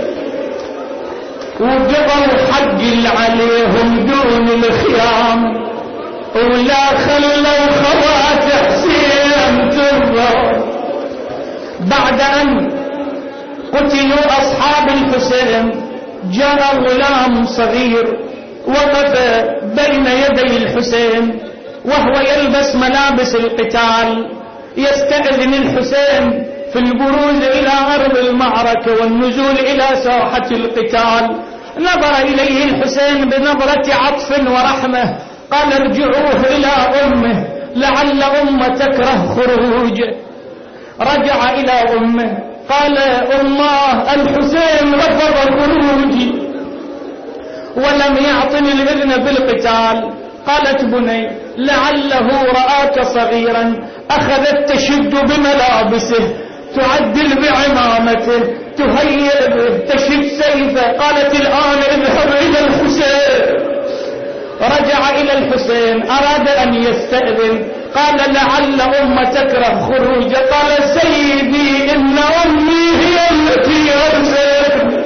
وقضوا حق اللي عليهم دون الخيام ولا خلوا خوات حسين ترضى. بعد أن قتلوا أصحاب الحسين جاء غلام صغير وقف بين يدي الحسين وهو يلبس ملابس القتال يستأذن الحسين في البروز إلى أرض المعركة والنزول إلى ساحة القتال. نظر إليه الحسين بنظرة عطف ورحمة قال ارجعوه إلى أمه لعل أمه تكره خروجه. رجع إلى أمه قال أماه الحسين رفض خروجي ولم يعطني الإذن بالقتال. قالت بني لعله رآك صغيرا أخذت تشد بملابسه تعدل بعمامته تهيئ به تشد سيفه. قالت الآن اذهب إلى الحسين. رجع إلى الحسين أراد أن يستأذن، قال لعل أم تكره خروجه. قال سيدي إن أمي هي التي أرسلتني،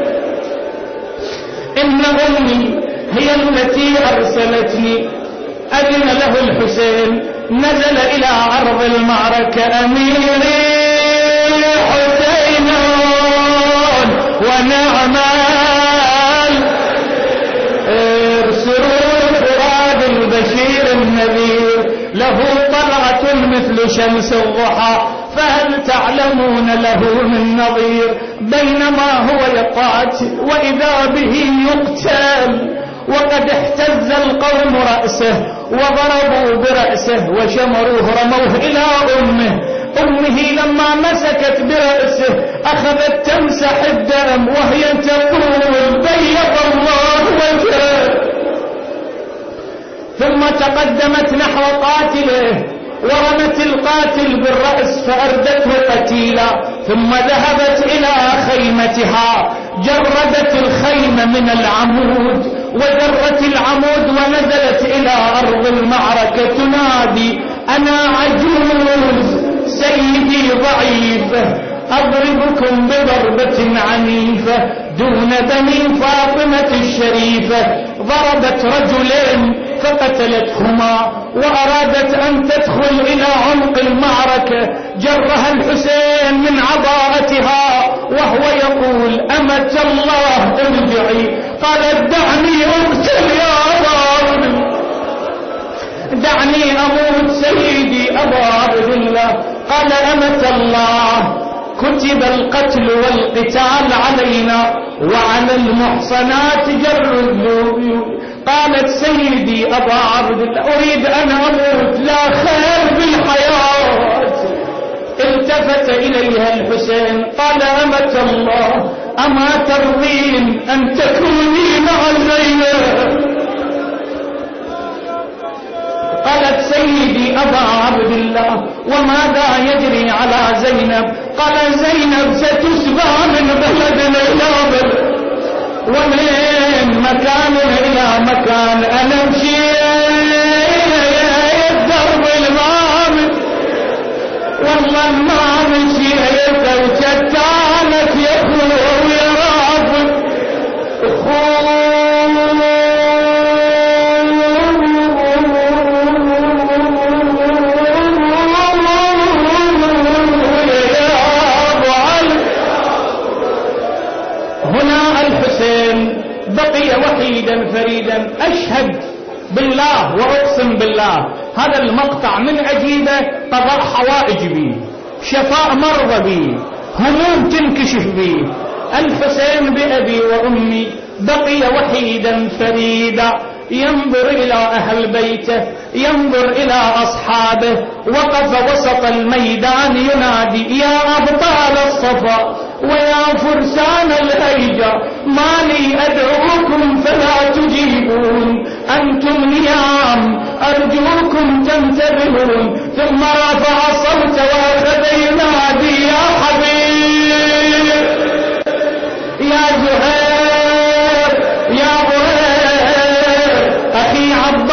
إن أمي هي التي أرسلتني. أذن له الحسين، نزل إلى أرض المعركة. أميري حسين ونعم سرور فراد البشير النذير، له طلعة مثل شمس الضحى، فهل تعلمون له من نظير. بينما هو يقاتل وإذا به يقتل، وقد احتز القوم رأسه وضربوا برأسه وشمروه رموه إلى أمه. أمه لما مسكت برأسه أخذت تمسح الدم وهي تقول بيض الله وجهه، ثم تقدمت نحو قاتله ورمت القاتل بالرأس فأردته قتيلا، ثم ذهبت إلى خيمتها جردت الخيمة من العمود وجرت العمود ونزلت إلى أرض المعركة تنادي أنا عجوز سيدي ضعيفة أضربكم بضربة عنيفة دون بني فاطمة الشريفة. ضربت رجلين فقتلتهما وأرادت أن تدخل إلى عمق المعركة، جرها الحسين من عضاءتها وهو يقول أمة الله ارجعي. قالت دعني أقتل يا أبا، دعني أموت سيدي أبا عبد الله. قال أمة الله كتب القتل والقتال علينا وعلى المحصنات جر الذنوب. قالت سيدي أبا عبد الله أريد أن أموت، لا خير بالحياة. التفت إليها الحسين قال أمة الله أما ترضين أن تكوني مع زينب؟ قالت سيدي أبا عبد الله وماذا يجري على زينب؟ قال زينب ستسبى من بلدنا إلى بلد ومن مكان إلى مكان. أنا أمشي الدرب المام والله ما مشي وشتانك يا أخوي يا رافض بقي وحيدا فريدا. أشهد بالله وأقسم بالله هذا المقطع من عجيبة قضاء حوائج بي، شفاء مرضى بي، هموم تنكشف بي. الحسين بأبي وأمي بقي وحيدا فريدا ينظر إلى أهل بيته ينظر إلى أصحابه. وقف وسط الميدان ينادي يا أبطال الصفا ويا فرسان الهيجة ما لي أدعوكم فلا تجيبون، أنتم نيام أرجوكم تنتبهون. ثم رفع صوت وأخذ ينادي يا حبيب يا زهير يا بهير أخي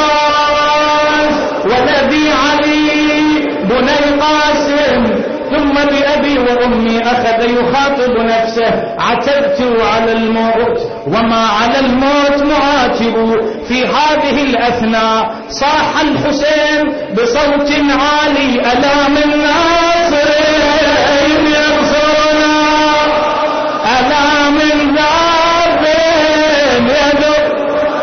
عباس ونبي علي بني القاسم. ثم بأبي وأمي أخذ يخاطب نفسه عتبت على الموت وما على الموت معاتب. في هذه الأثناء صاح الحسين بصوت عالي ألا من ناصر ينصرنا ألا من ذاب يدر.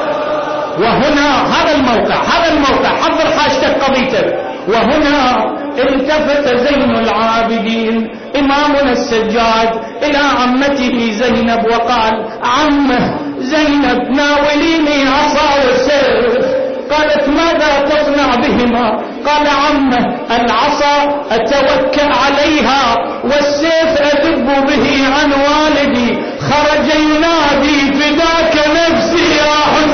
وهنا هذا الموقع هذا الموقع حضر حاجتك قضيتك. وهنا التفت زين العابدين إمامنا السجاد إلى عمته زينب وقال عمه زينب ناوليني عصا وسيف. قالت ماذا تصنع بهما؟ قال عمه العصا أتوكأ عليها والسيف أذب به عن والدي خرج ينادي فداك نفسي يا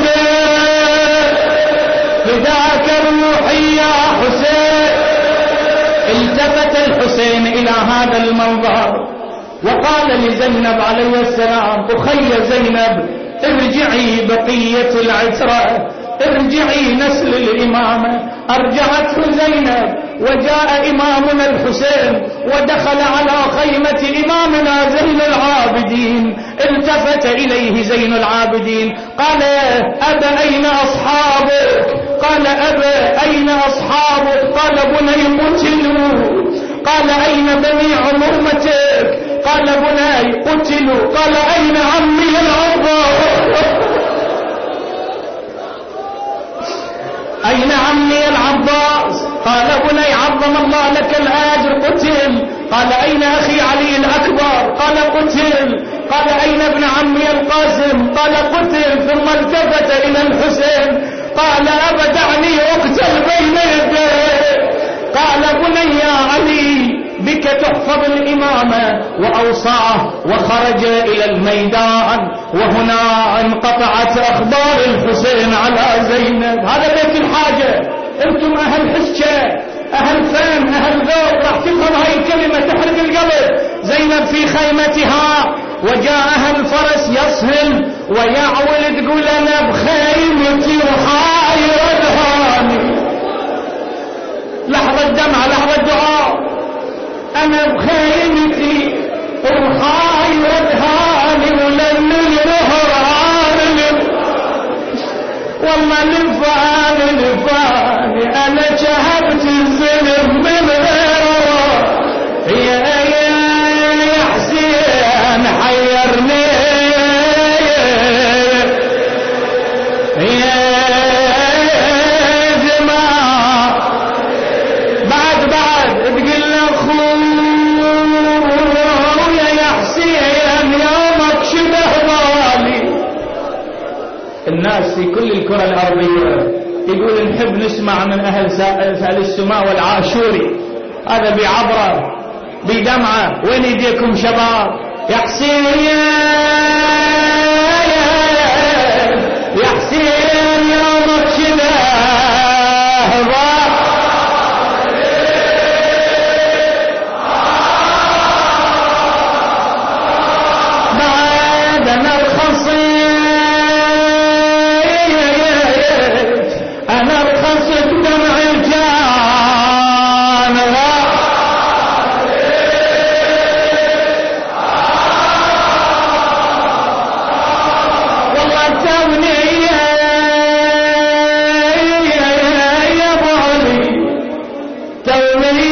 حسين فداك روحي يا حسين. التفت الحسين الحسين إلى هذا المنظر وقال لزينب عليه السلام: أخي زينب ارجعي بقية العترة، ارجعي نسل الإمامة. أرجعته زينب وجاء إمامنا الحسين ودخل على خيمة إمامنا زين العابدين. التفت إليه زين العابدين قال: أبا أين أصحابك؟ قال: أبا أين أصحابك؟ قال: بني قتلوا. قال: أين بني عمومتك؟ قال: بني قتلوا. قال: أين عمي العباس؟ أين عمي العباس؟ قال: بني عظم الله لك الأجر قتل. قال: أين أخي علي الأكبر؟ قال: قتل. قال: أين ابن عمي القاسم؟ قال: قتل. ثم التفت إلى الحسين قال: أبا دعني أقتل بين يديك. قال: بني يا علي بك تحفظ الإمامة. وأوصاه وخرج إلى الميدان، وهنا انقطعت أخبار الحسين على زينب. هذا بيت الحاجة. أنتم أهل حسكة، أهل فهم، أهل ذوق، راح تفهم هاي الكلمة تحرق القلب. زينب في خيمتها وجاءها الفرس يصهل ويعول، تقول: أنا بخيمتي وحاير أذهاني. لحظة دمعة، لحظة دعاء. أنا بخيمتي وحاير أذهاني ولن الرهران والله لفاني لفاني أنا شهبت الظلم من غيره. يا يا حسين حيرني يا جماعة. بعد بعد تقول أخويا يا حسين يومك شبه ضالي. الناس في كل الكرة الأرضية يقول نحب نسمع من أهل سأل السماء والعاشوري. هذا بعبرة بدمعة. وين يديكم شباب؟ يا حسين يا حسين يومك شبه بعد أنا الخصيم أنا رخصت دمع الجان. والله توني يا ابو علي توني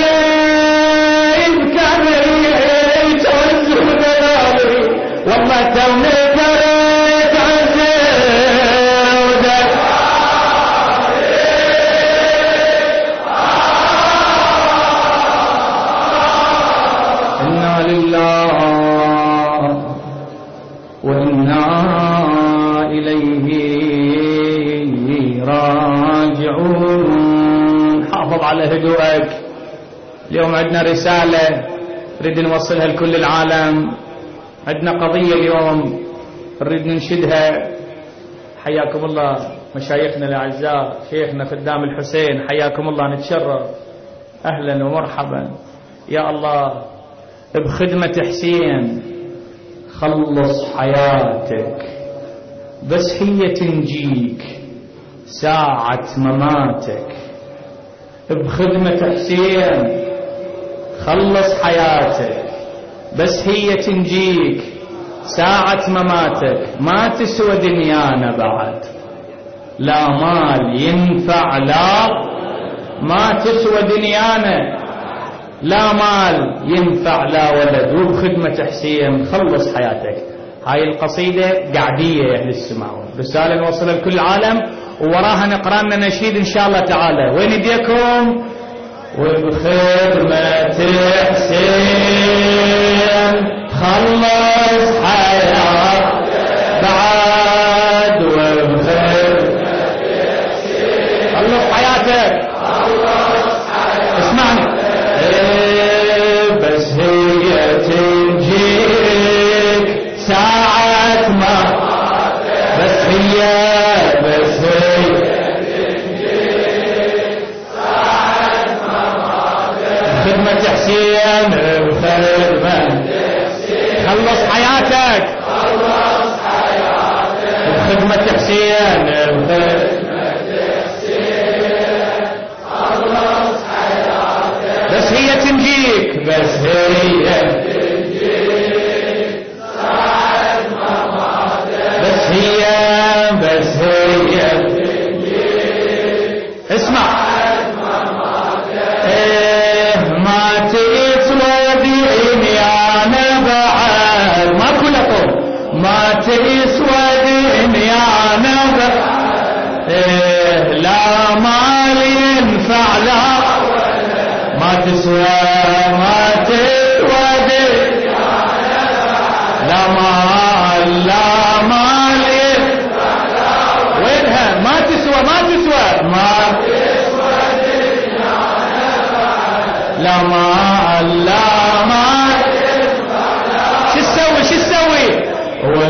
يذكر تعز دلالي. والله توني دريت عزي لله وإنا إليه راجعون. حافظ على هدوءك. اليوم عندنا رسالة نريد نوصلها لكل العالم. عندنا قضية اليوم نريد ننشدها. حياكم الله مشايخنا الأعزاء، شيخنا خدام الحسين، حياكم الله، نتشرف. أهلا ومرحبا. يا الله بخدمة حسين خلص حياتك، بس هي تنجيك ساعة مماتك. بخدمة حسين خلص حياتك، بس هي تنجيك ساعة مماتك. ما تسوى دنيانا بعد، لا مال ينفع، لا ما تسوى دنيانا، لا مال ينفع لا ولد. وبخدمة حسين خلص حياتك. هاي القصيدة قعدية يا أهل السماء، رسالة نوصلها لكل العالم، ووراها نقرأ لنا نشيد إن شاء الله تعالى. وين يديكم؟ وبخدمة حسين خلص حياتك بعد، وبخدمة حسين خلص حياتك. اسمعني، بس هي تنجيك ساعة ما، بس هي بس هي تنجيك ساعة ما. خدمة حسين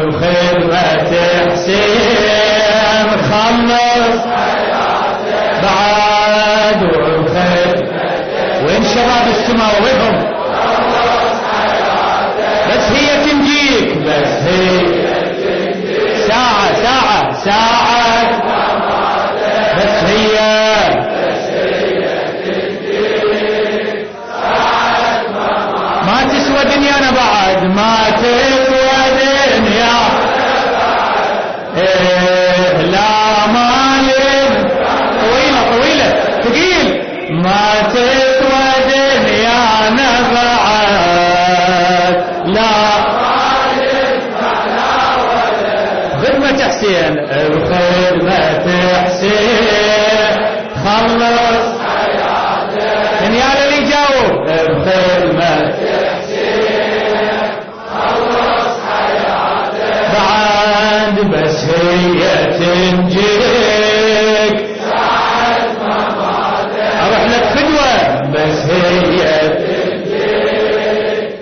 بخدمة حسين خلص بعد وبخدمة. وين شباب السماء وينهم؟ بس هي تنجيك، بس هي ساعة ساعة ساعة بس هي ما تسوى دنيانا بعد، ما تسوى دنيا إيه لا مالين. طويلة طويلة ثقيل. ما تسوى دنيانا بعد لا خدمة حسين بخدمة حسين خلص دنيا اللي يجاوب بخدمة بعد بس هي تنجيك اروح لك فدوة بس هي تنجيك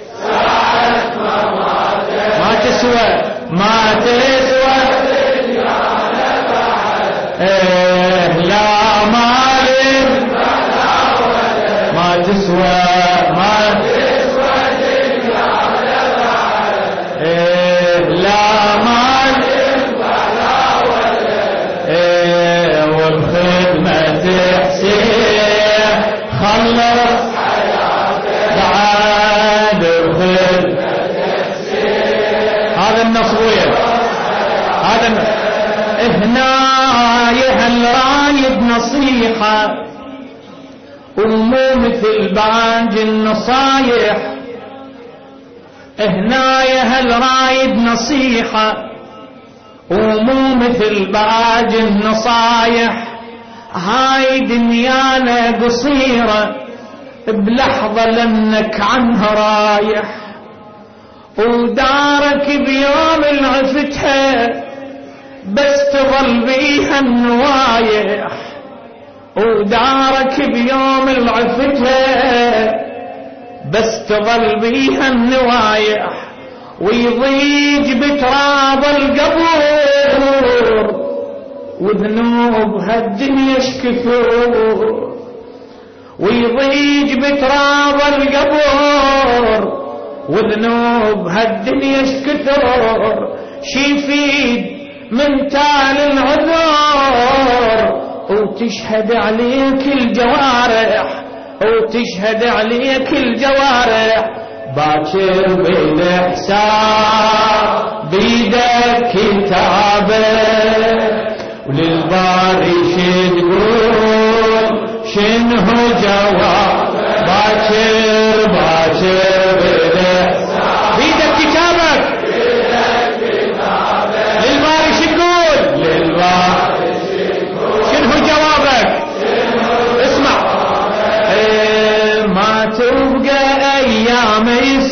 ما تسوى ما تسوى إيه لا مال ما تسوى ما تسوى إيه لا مال إيه وبخدمة حسين خلص بعد بخدمة هذا النصوية هذا هنا يا هالرايد نصيحة ومو مثل باقي النصايح. هنا يا هالرايد نصيحة ومو مثل باقي النصايح. هاي دنيانا قصيرة بلحظة لانك عنها رايح، ودارك بيوم العفتها بس تظل بيها النوايح. ودارك بيوم العفتها بس تظل بيها النوايح، ويضيج بتراب القبور وذنوب هالدنيا شكثور. ويضيج بتراب القبور وذنوب هالدنيا شكثور. شي يفيد من تال العذور وتشهد عليك الجوارح وتشهد عليك الجوارح. باكر بالحساب بيدك كتابك وللباري شتقول شنه جواب. باكر باكر بالحساب بيدك كتابك للباري شتقول للباري شنه جوابك. اسمع ايه ما تبقى ايام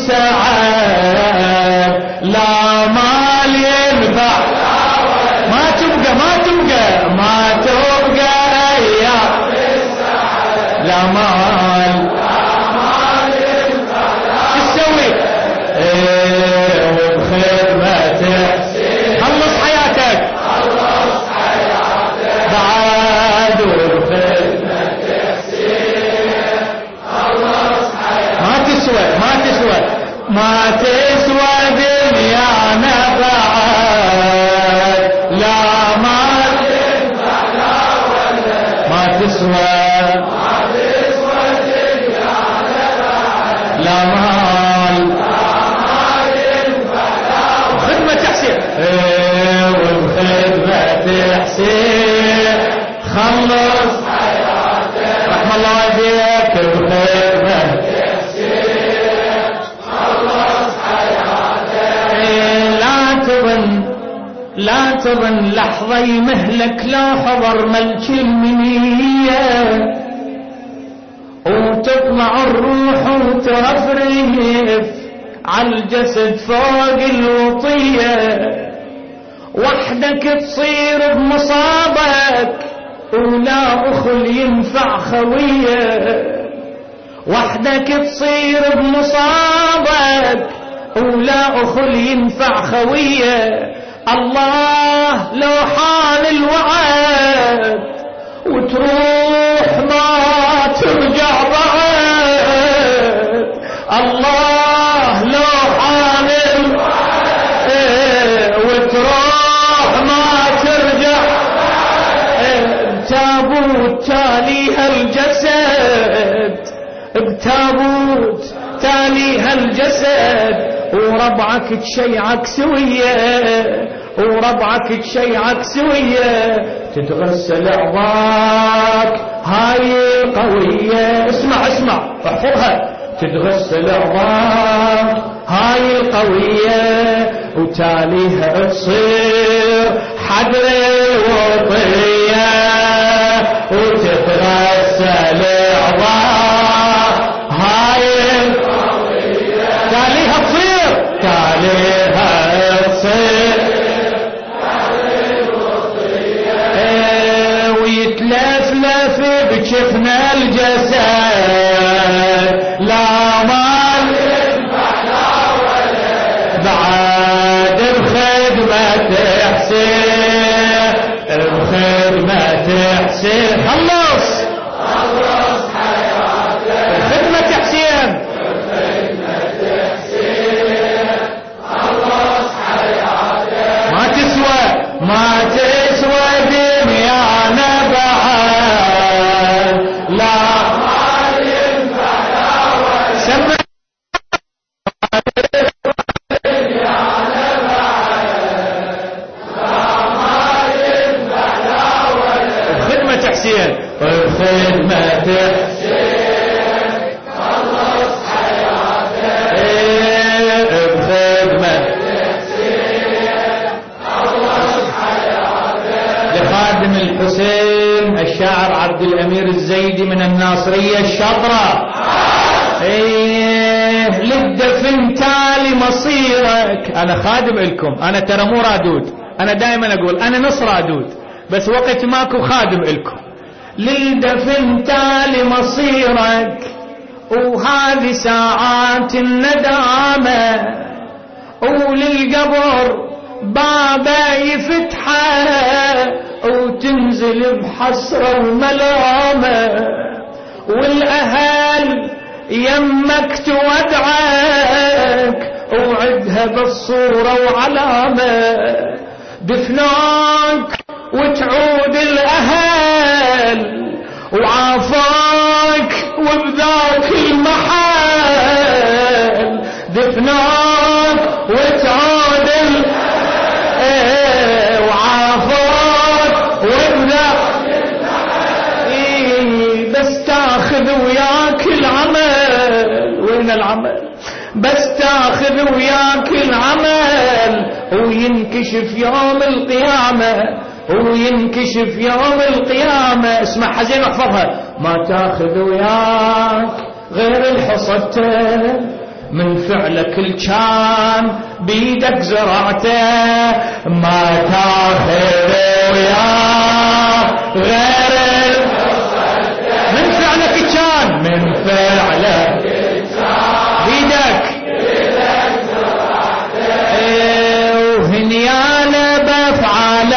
السعاد لا مال ينفع. ما تبقى ما تبقى ما تبقى ايام السعاد لا مال ينفع. شو تسوي ايه وبخدمة حسين خلص حياتك خلص حياتك بعد وبخدمة حسين خلص حياتك. ما تسوى ما تسوى ما تسوى دنيانا بعد لا مال ينفع لا ولا. ما تسوى ما تسوى دنيانا بعد لا مال ينفع لا ولا. خدمة حسين ايه وبخدمة حسين خلص حياتك. رحم الله والديك بخدمة حسين خلص حياتك. ايه لا تظن لا تظن لحظة يمهلك لا حضر ملك المنية وتطلع الروح وترفرف عالجسد فوق الوطية. وحدك تصير بمصابك ولا أخل ينفع خوية. وحدك تصير بمصابك ولا أخل ينفع خوية. الله لو حان الوعد وتروح ما ترجع بعد. الله لو حان الوعد وتروح ما ترجع. بتابوت تاليها الجسد، بتابوت تاليها الجسد، وربعك تشيعك سوية، وربعك تشيعك سوية. تتغسل عظاك هاي القوية. اسمع اسمع احفظها. تتغسل عظاك هاي القوية وتاليها تصير حدر الوطية. وتتغسل عظاك هاي القوية تاليها تصير تاليها تصير ويتلفلف بجفن الجسد. لا مال بعد بخدمة حسين، بخدمة حسين. خلص خلص حياتك بخدمة حسين، بخدمة حسين. خلص حياتك ما تسوى ما تسوى دنيانا بعد. لا ما ينفع لا ولا سمع بخدمة حسين. خلص حياتك بخدمة حسين. خلص حياتك. لخادم الحسين الشاعر عبد الأمير الزيدي من الناصرية الشطرة. ايه للدفن تالي مصيرك. انا خادم لكم، انا ترى مو رادود، انا دائما اقول انا نص رادود، بس وقت ماكو خادم لكم. للدفن تالي مصيرك وهذه ساعات الندامة، وللقبر بابا يفتحه وتنزل بحسرة وملامة. والأهل يمك تودعك وعدها بالصورة وعلامة. دفناك وتعود الأهل وعافاك وبذاك المحل. دفناك وتعود الأهل وعافاك وبذاك المحل. بس تاخذ وياك العمل. وين العمل؟ بس تاخذ وياك العمل وينكشف يوم القيامة، وينكشف يوم القيامة. اسمع حزين واحفظها. ما تاخذ وياك غير الحصته، من فعلك الكان بيدك زرعته. ما تاخذ وياك غير الحصته، من فعلك الكان من فعلك بيدك وهنيانا بفعل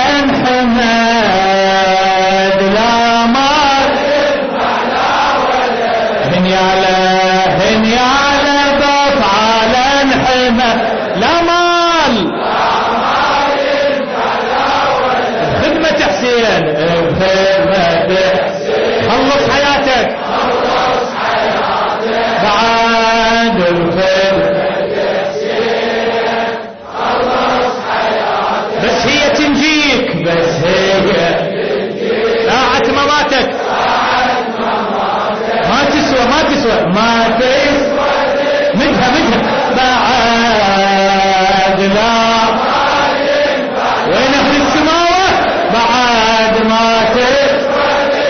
حمد. لا مال هنيانا هنيانا بفعل حمد. لا مال خدمة حسين بخدمة حسين. خلص حياتك خلص حياتك بعد الخدمة حسين. خلص حياتك بس هي تنجيك، بس هي ساعة مماتك ما تسوى ما تسوى ما تسوى مدها مدها بعد. لا وين أهل السماوة بعد ما تسوى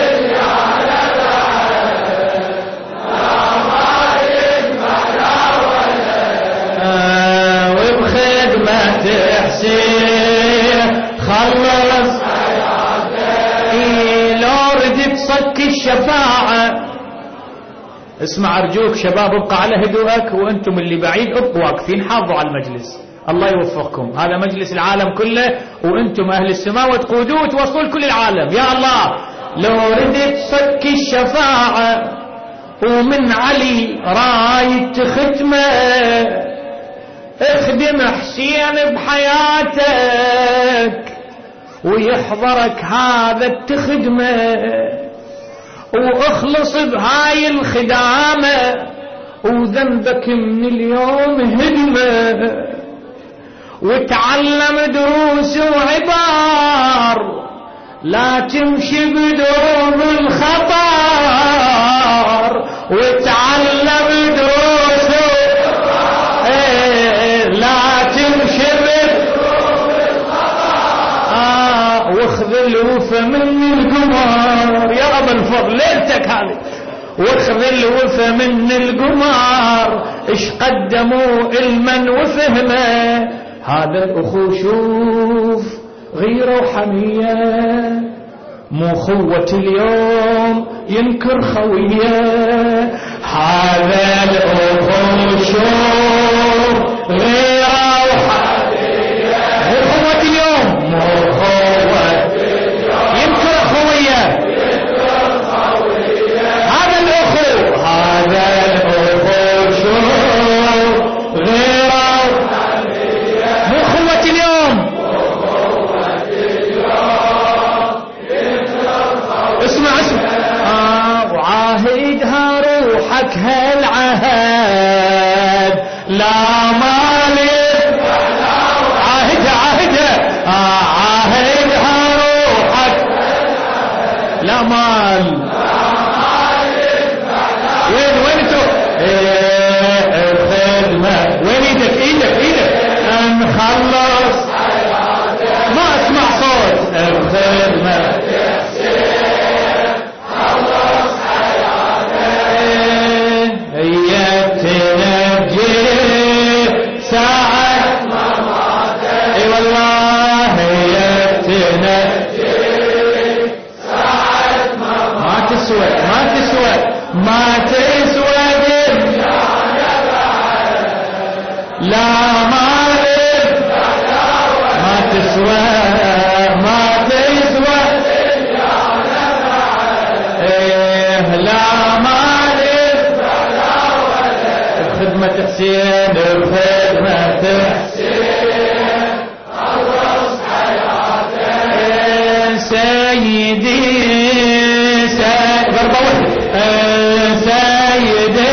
آه وبخدمة حسين. خلص إيه لو ردت صك الشفاعة اسمع أرجوك شباب ابقى على هدوءك، وأنتم اللي بعيد ابقوا واقفين حافظوا على المجلس. الله يوفقكم، هذا مجلس العالم كله وأنتم أهل السماء وتقودوه وتوصلوا كل العالم. يا الله لو ردت صك الشفاعة ومن علي رايت ختمه، اخدم حسين بحياتك ويحضرك هذا التخدمه، واخلص بهاي الخدامة وذنبك من اليوم هدمة، وتعلم دروس وعبار لا تمشي بدون الخطر، وتعلم دروس ايه لا تمشي بدون الخطر، آه واخذ الوفا من القمر يا ابا الفضل ليلتك هذه، واخذ الوفا من القمر ايش قدموا المن وفهمه، هذا الاخو شوف غيره وحميه، مو خوة اليوم ينكر خويه، هذا الاخو شوف غيره وحميه، مو خوة اليوم مو خوة ينكر خويه، هذا الاخو هذا الاخو شوف غيره مو خوة اليوم. اسمع اسمع آه وعاهدها روحك هالعهد لا مالك، عاهدها عاهدها آه عاهدها روحك لا مال، وين وين انتو ايه الخدمة، وين ايدك ايدك ايدك نخلص ما اسمع صوت الخدمة، هي تنجي ساعة اي والله هي تنجي ساعة ما تسوى ما تسوى ما تسوى لا مالك ما تسوى ما تسوى ايه لا مالك بخدمة حسين بخدمة حسين خلص حياتك سيدي سيدي ضربة واحدة سيدي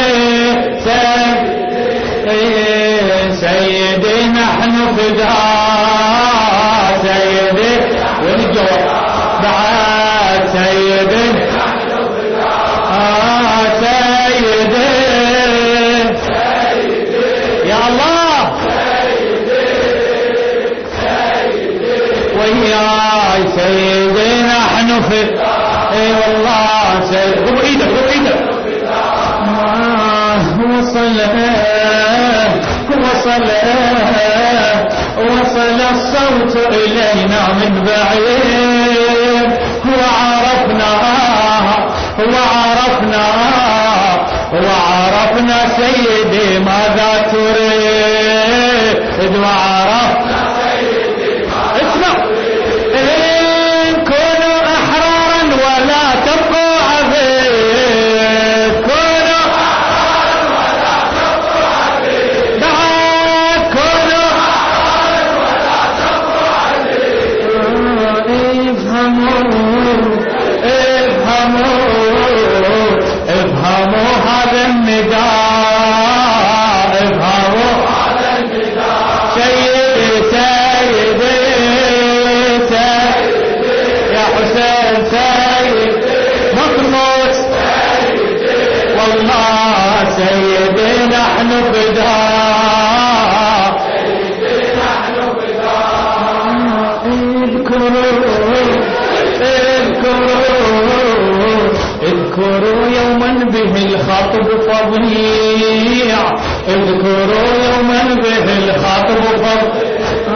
سيدي سيدي نحن فداء سيدي وين الجواب بعد سيدي نحن فداء آه سيدي سيدي يا الله سيدي سيدي وياي سيدي نحن فداء اي والله سيدي ربوا ايدك ربوا ايدك وصل وصل وصل الصوت إلينا من بعيد، وعرفنا وعرفنا وعرفنا سيدي ماذا تريد، وعرفنا سيدي اسمع إن كونوا أحرارا ولا تبقوا عبيد، كونوا أحرارا ولا تبقوا عبيد، بعد كونوا أحرارا ولا تبقوا عبيد، افهموا افهموا افهموا هذا النداء، افهموا هذا النداء سيدي سيدي سيدي يا حسين سيدي مطموس سيدي والله سيدي نحن فداء سيدي نحن فداء، اذكروا اذكروا اذكروا يوما به الخطب فظيع، اذكروا يوما به الخطب فظيع،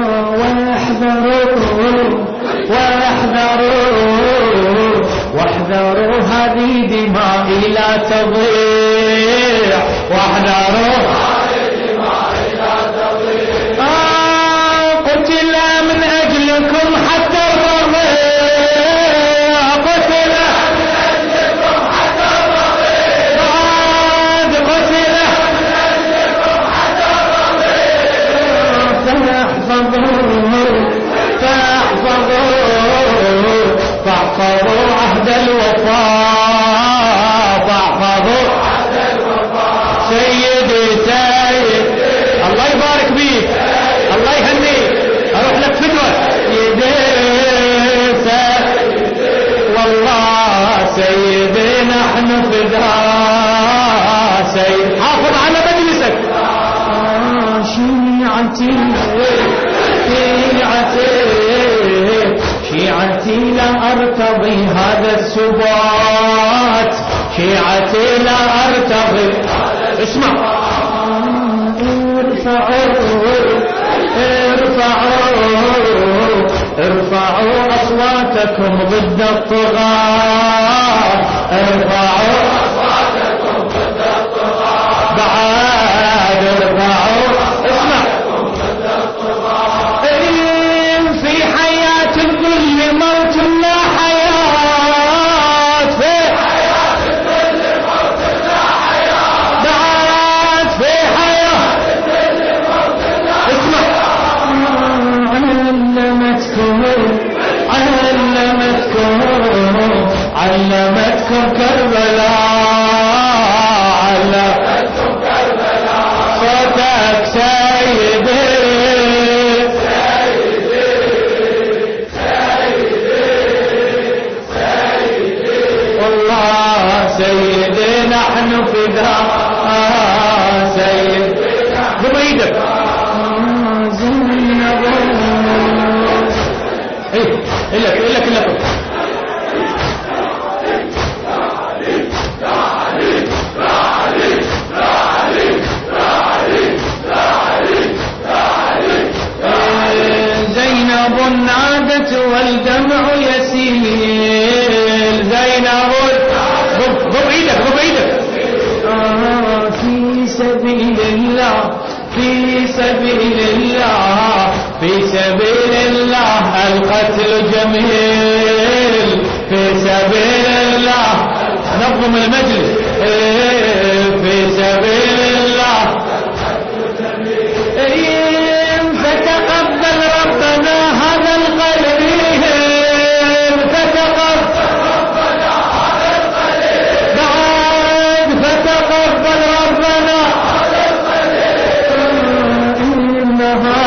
واحذروا واحذروا واحذروا هذه دماء لا لا تضيع واحنا روح آه قتل من أجلكم حتى الرضيع قتل من أجلكم حتى الرضيع قتل من أجلكم حتى الرضيع فاحفظوا فاحفظوا عهد الوفاء فاحفظوا عهد الوفاء سيدي سيد الله يبارك بيك الله يهنيك اروح لك فدوة سيدي سيد والله سيدي نحن فداء سيد حافظ على مجلسك شيعتي شيعتي شيعتي لا أرتضي هذا السبات شيعتي لا أرتضي اسمع ارفعوا ارفعوا ارفعوا أصواتكم ضد الطغاة ارفعوا أصواتكم ضد الطغاة بعد ارفعوا اسمع في حياة الكل موت لا حياة في حياة الكل موت لا حياة بعد في حياة الكل موت لا اسمع علمتكم علمتكم علمتكم كربلاء علمتكم كربلاء صوتك سيدي سيدي نحن فداء سيدي قم ايدك زينب ايه لك لك لك زينب نادت والدمع يسيل زينب ضب ايدك ضب ايدك آه في سبيل الله في سبيل الله في سبيل الله القتل جميل في سبيل الله نظم المجلس في سبيل الله فتقبل ربنا هذا القليل فتقبل فتقبل ربنا إنها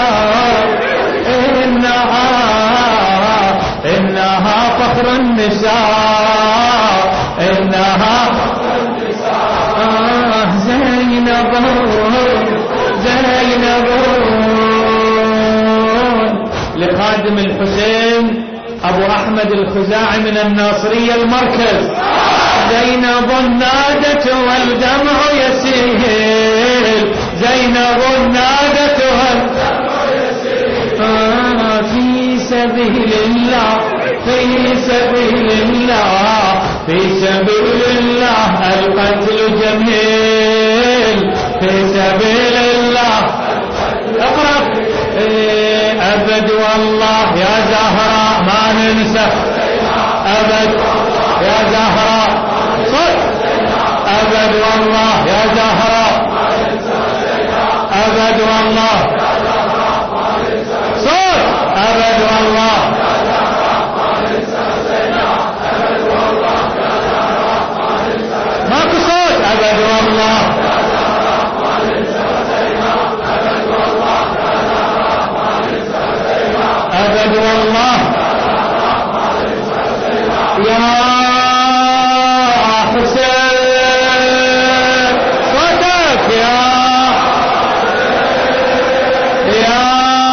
إنها إنها فخر النساء إنها آه زينب زينب لخادم الحسين أبو أحمد الخزاعي من الناصرية المركز زينب نادت والدمع يسيل زينب نادت والدمع يسيل آه في سبيل الله في سبيل الله في سبيل الله القتل جميل في سبيل الله اقرأ أبد والله يا زهراء ما ننسى أبد يا زهراء صد أبد والله يا زهراء أبد والله صد أبد والله ماكو صوت أبد والله أبد والله يا حسين صوتك يا يا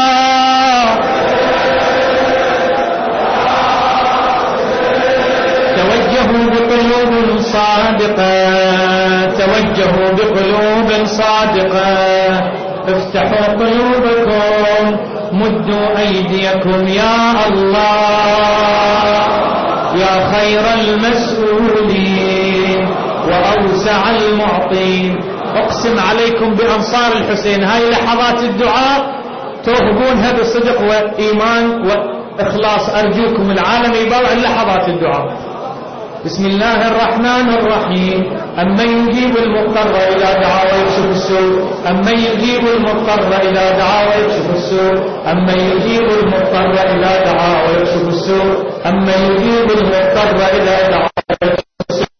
توجهوا بقلوب صادقة توجهوا بقلوب صادقة افتحوا قلوبكم مدوا أيديكم يا الله يا خير المسؤولين وأوسع المعطين. أقسم عليكم بأنصار الحسين هاي لحظات الدعاء توهبونها بصدق وإيمان وإخلاص. أرجوكم العالم يبوع لحظات الدعاء. بسم الله الرحمن الرحيم. أمن يجيب المضطر إذا دعا ويكشف السوء، أمن يجيب المضطر إذا دعا ويكشف السوء، أمن يجيب المضطر إذا دعا ويكشف السوء، أمن يجيب المضطر إذا دعا ويكشف السوء.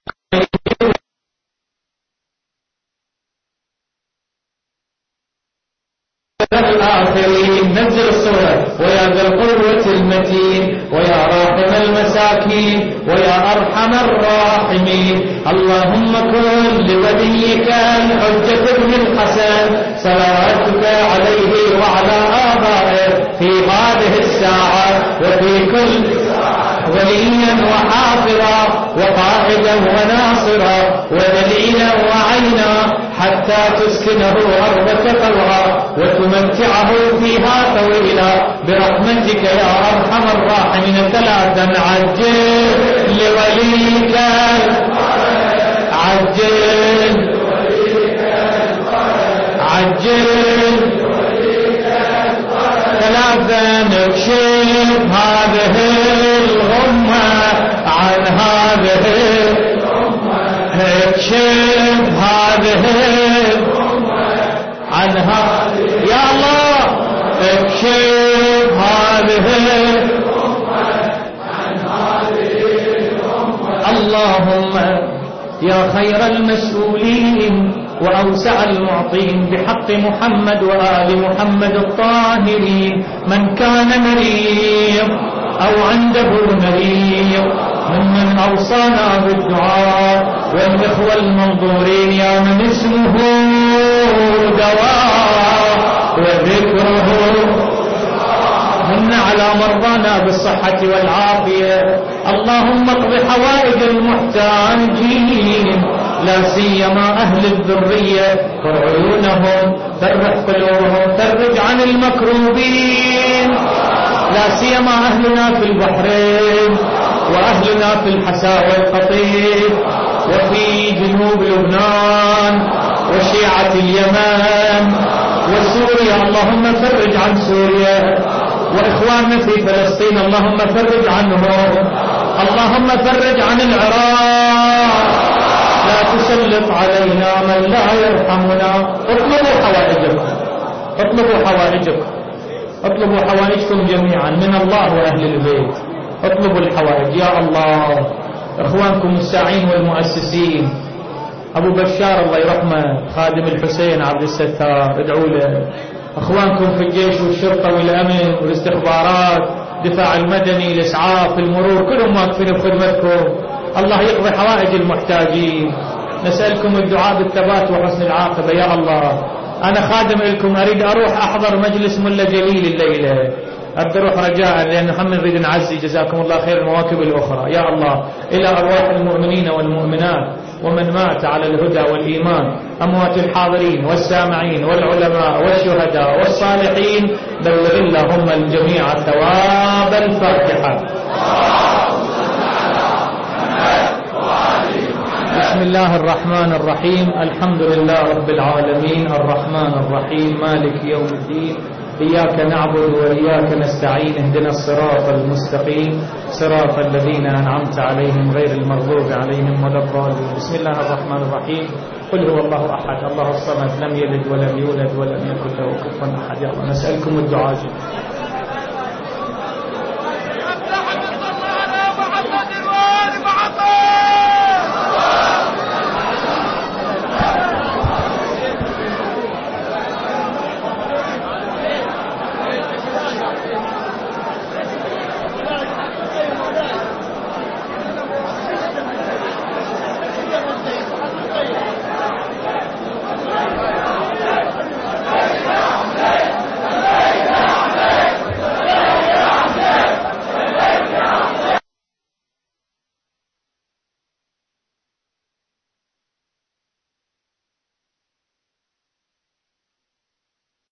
الآخرين. نزل الصورة. ويا ذا القوة المتين ويا راحم المساكين ويا أرحم الراحمين. اللهم كن لوليك الحجة بن الحسن صلواتك عليه وعلى آبائه في هذه الساعة وفي كل وليا وحافظا وقائدا وناصرا ودليلا وعينا حتى تسكنه أرضك طوعا وتمتعه فيها طويلا برحمتك يا أرحم الراحمين. ثلاثا. عجل لوليك عجل عجل. ثلاثا. اكشف هذه الغمة عن هذه اكشف هذه عنها يا الله. اكشف هذه اللهم يا خير المسؤولين وأوسع المعطين بحق محمد وآل محمد الطاهرين. من كان مريض أو عنده مريض ممن أوصانا بالدعاء والإخوة المنظورين يا من اسمه دواء وذكره من على مرضانا بالصحة والعافية. اللهم اقض حوائج المحتاجين لا سيما أهل الذرية وعيونهم فرح قلوبهم فرج عن المكروبين لا سيما أهلنا في البحرين وأهلنا في الحساء والقطيف وفي جنوب لبنان وشيعة اليمن وسوريا. اللهم فرج عن سوريا وإخواننا في فلسطين اللهم فرج عنهم. اللهم فرج عن العراق لا تسلط علينا من لا يرحمنا. اطلبوا حوائجكم اطلبوا حوائجكم اطلبوا حوائجكم جميعا من الله وأهل البيت. اطلبوا الحوائج يا الله. اخوانكم الساعين والمؤسسين ابو بشار الله يرحمه خادم الحسين عبد الستار ادعوا له. اخوانكم في الجيش والشرطة والامن والاستخبارات دفاع المدني الاسعاف المرور كلهم واقفين بخدمتكم. الله يقضي حوائج المحتاجين. نسألكم الدعاء بالثبات وحسن العاقبة يا الله. انا خادم لكم اريد اروح احضر مجلس ملا جليل الليلة أريد أروح رجاء لأن محمد نريد نعزي جزاكم الله خير المواكب الأخرى يا الله إلى أرواح المؤمنين والمؤمنات ومن مات على الهدى والإيمان أموات الحاضرين والسامعين والعلماء والشهداء والصالحين بلغ اللهم الجميع ثواب الفاتحة. بسم الله الرحمن الرحيم. الحمد لله رب العالمين الرحمن الرحيم مالك يوم الدين إياك نعبد وإياك نستعين اهدنا الصراط المستقيم صراط الذين أنعمت عليهم غير المغضوب عليهم ولا الضالين. بسم الله الرحمن الرحيم. قل هو الله أحد الله الصمد لم يلد ولم يولد ولم يكن له كفوا أحد. يا الله نسألكم الدعاء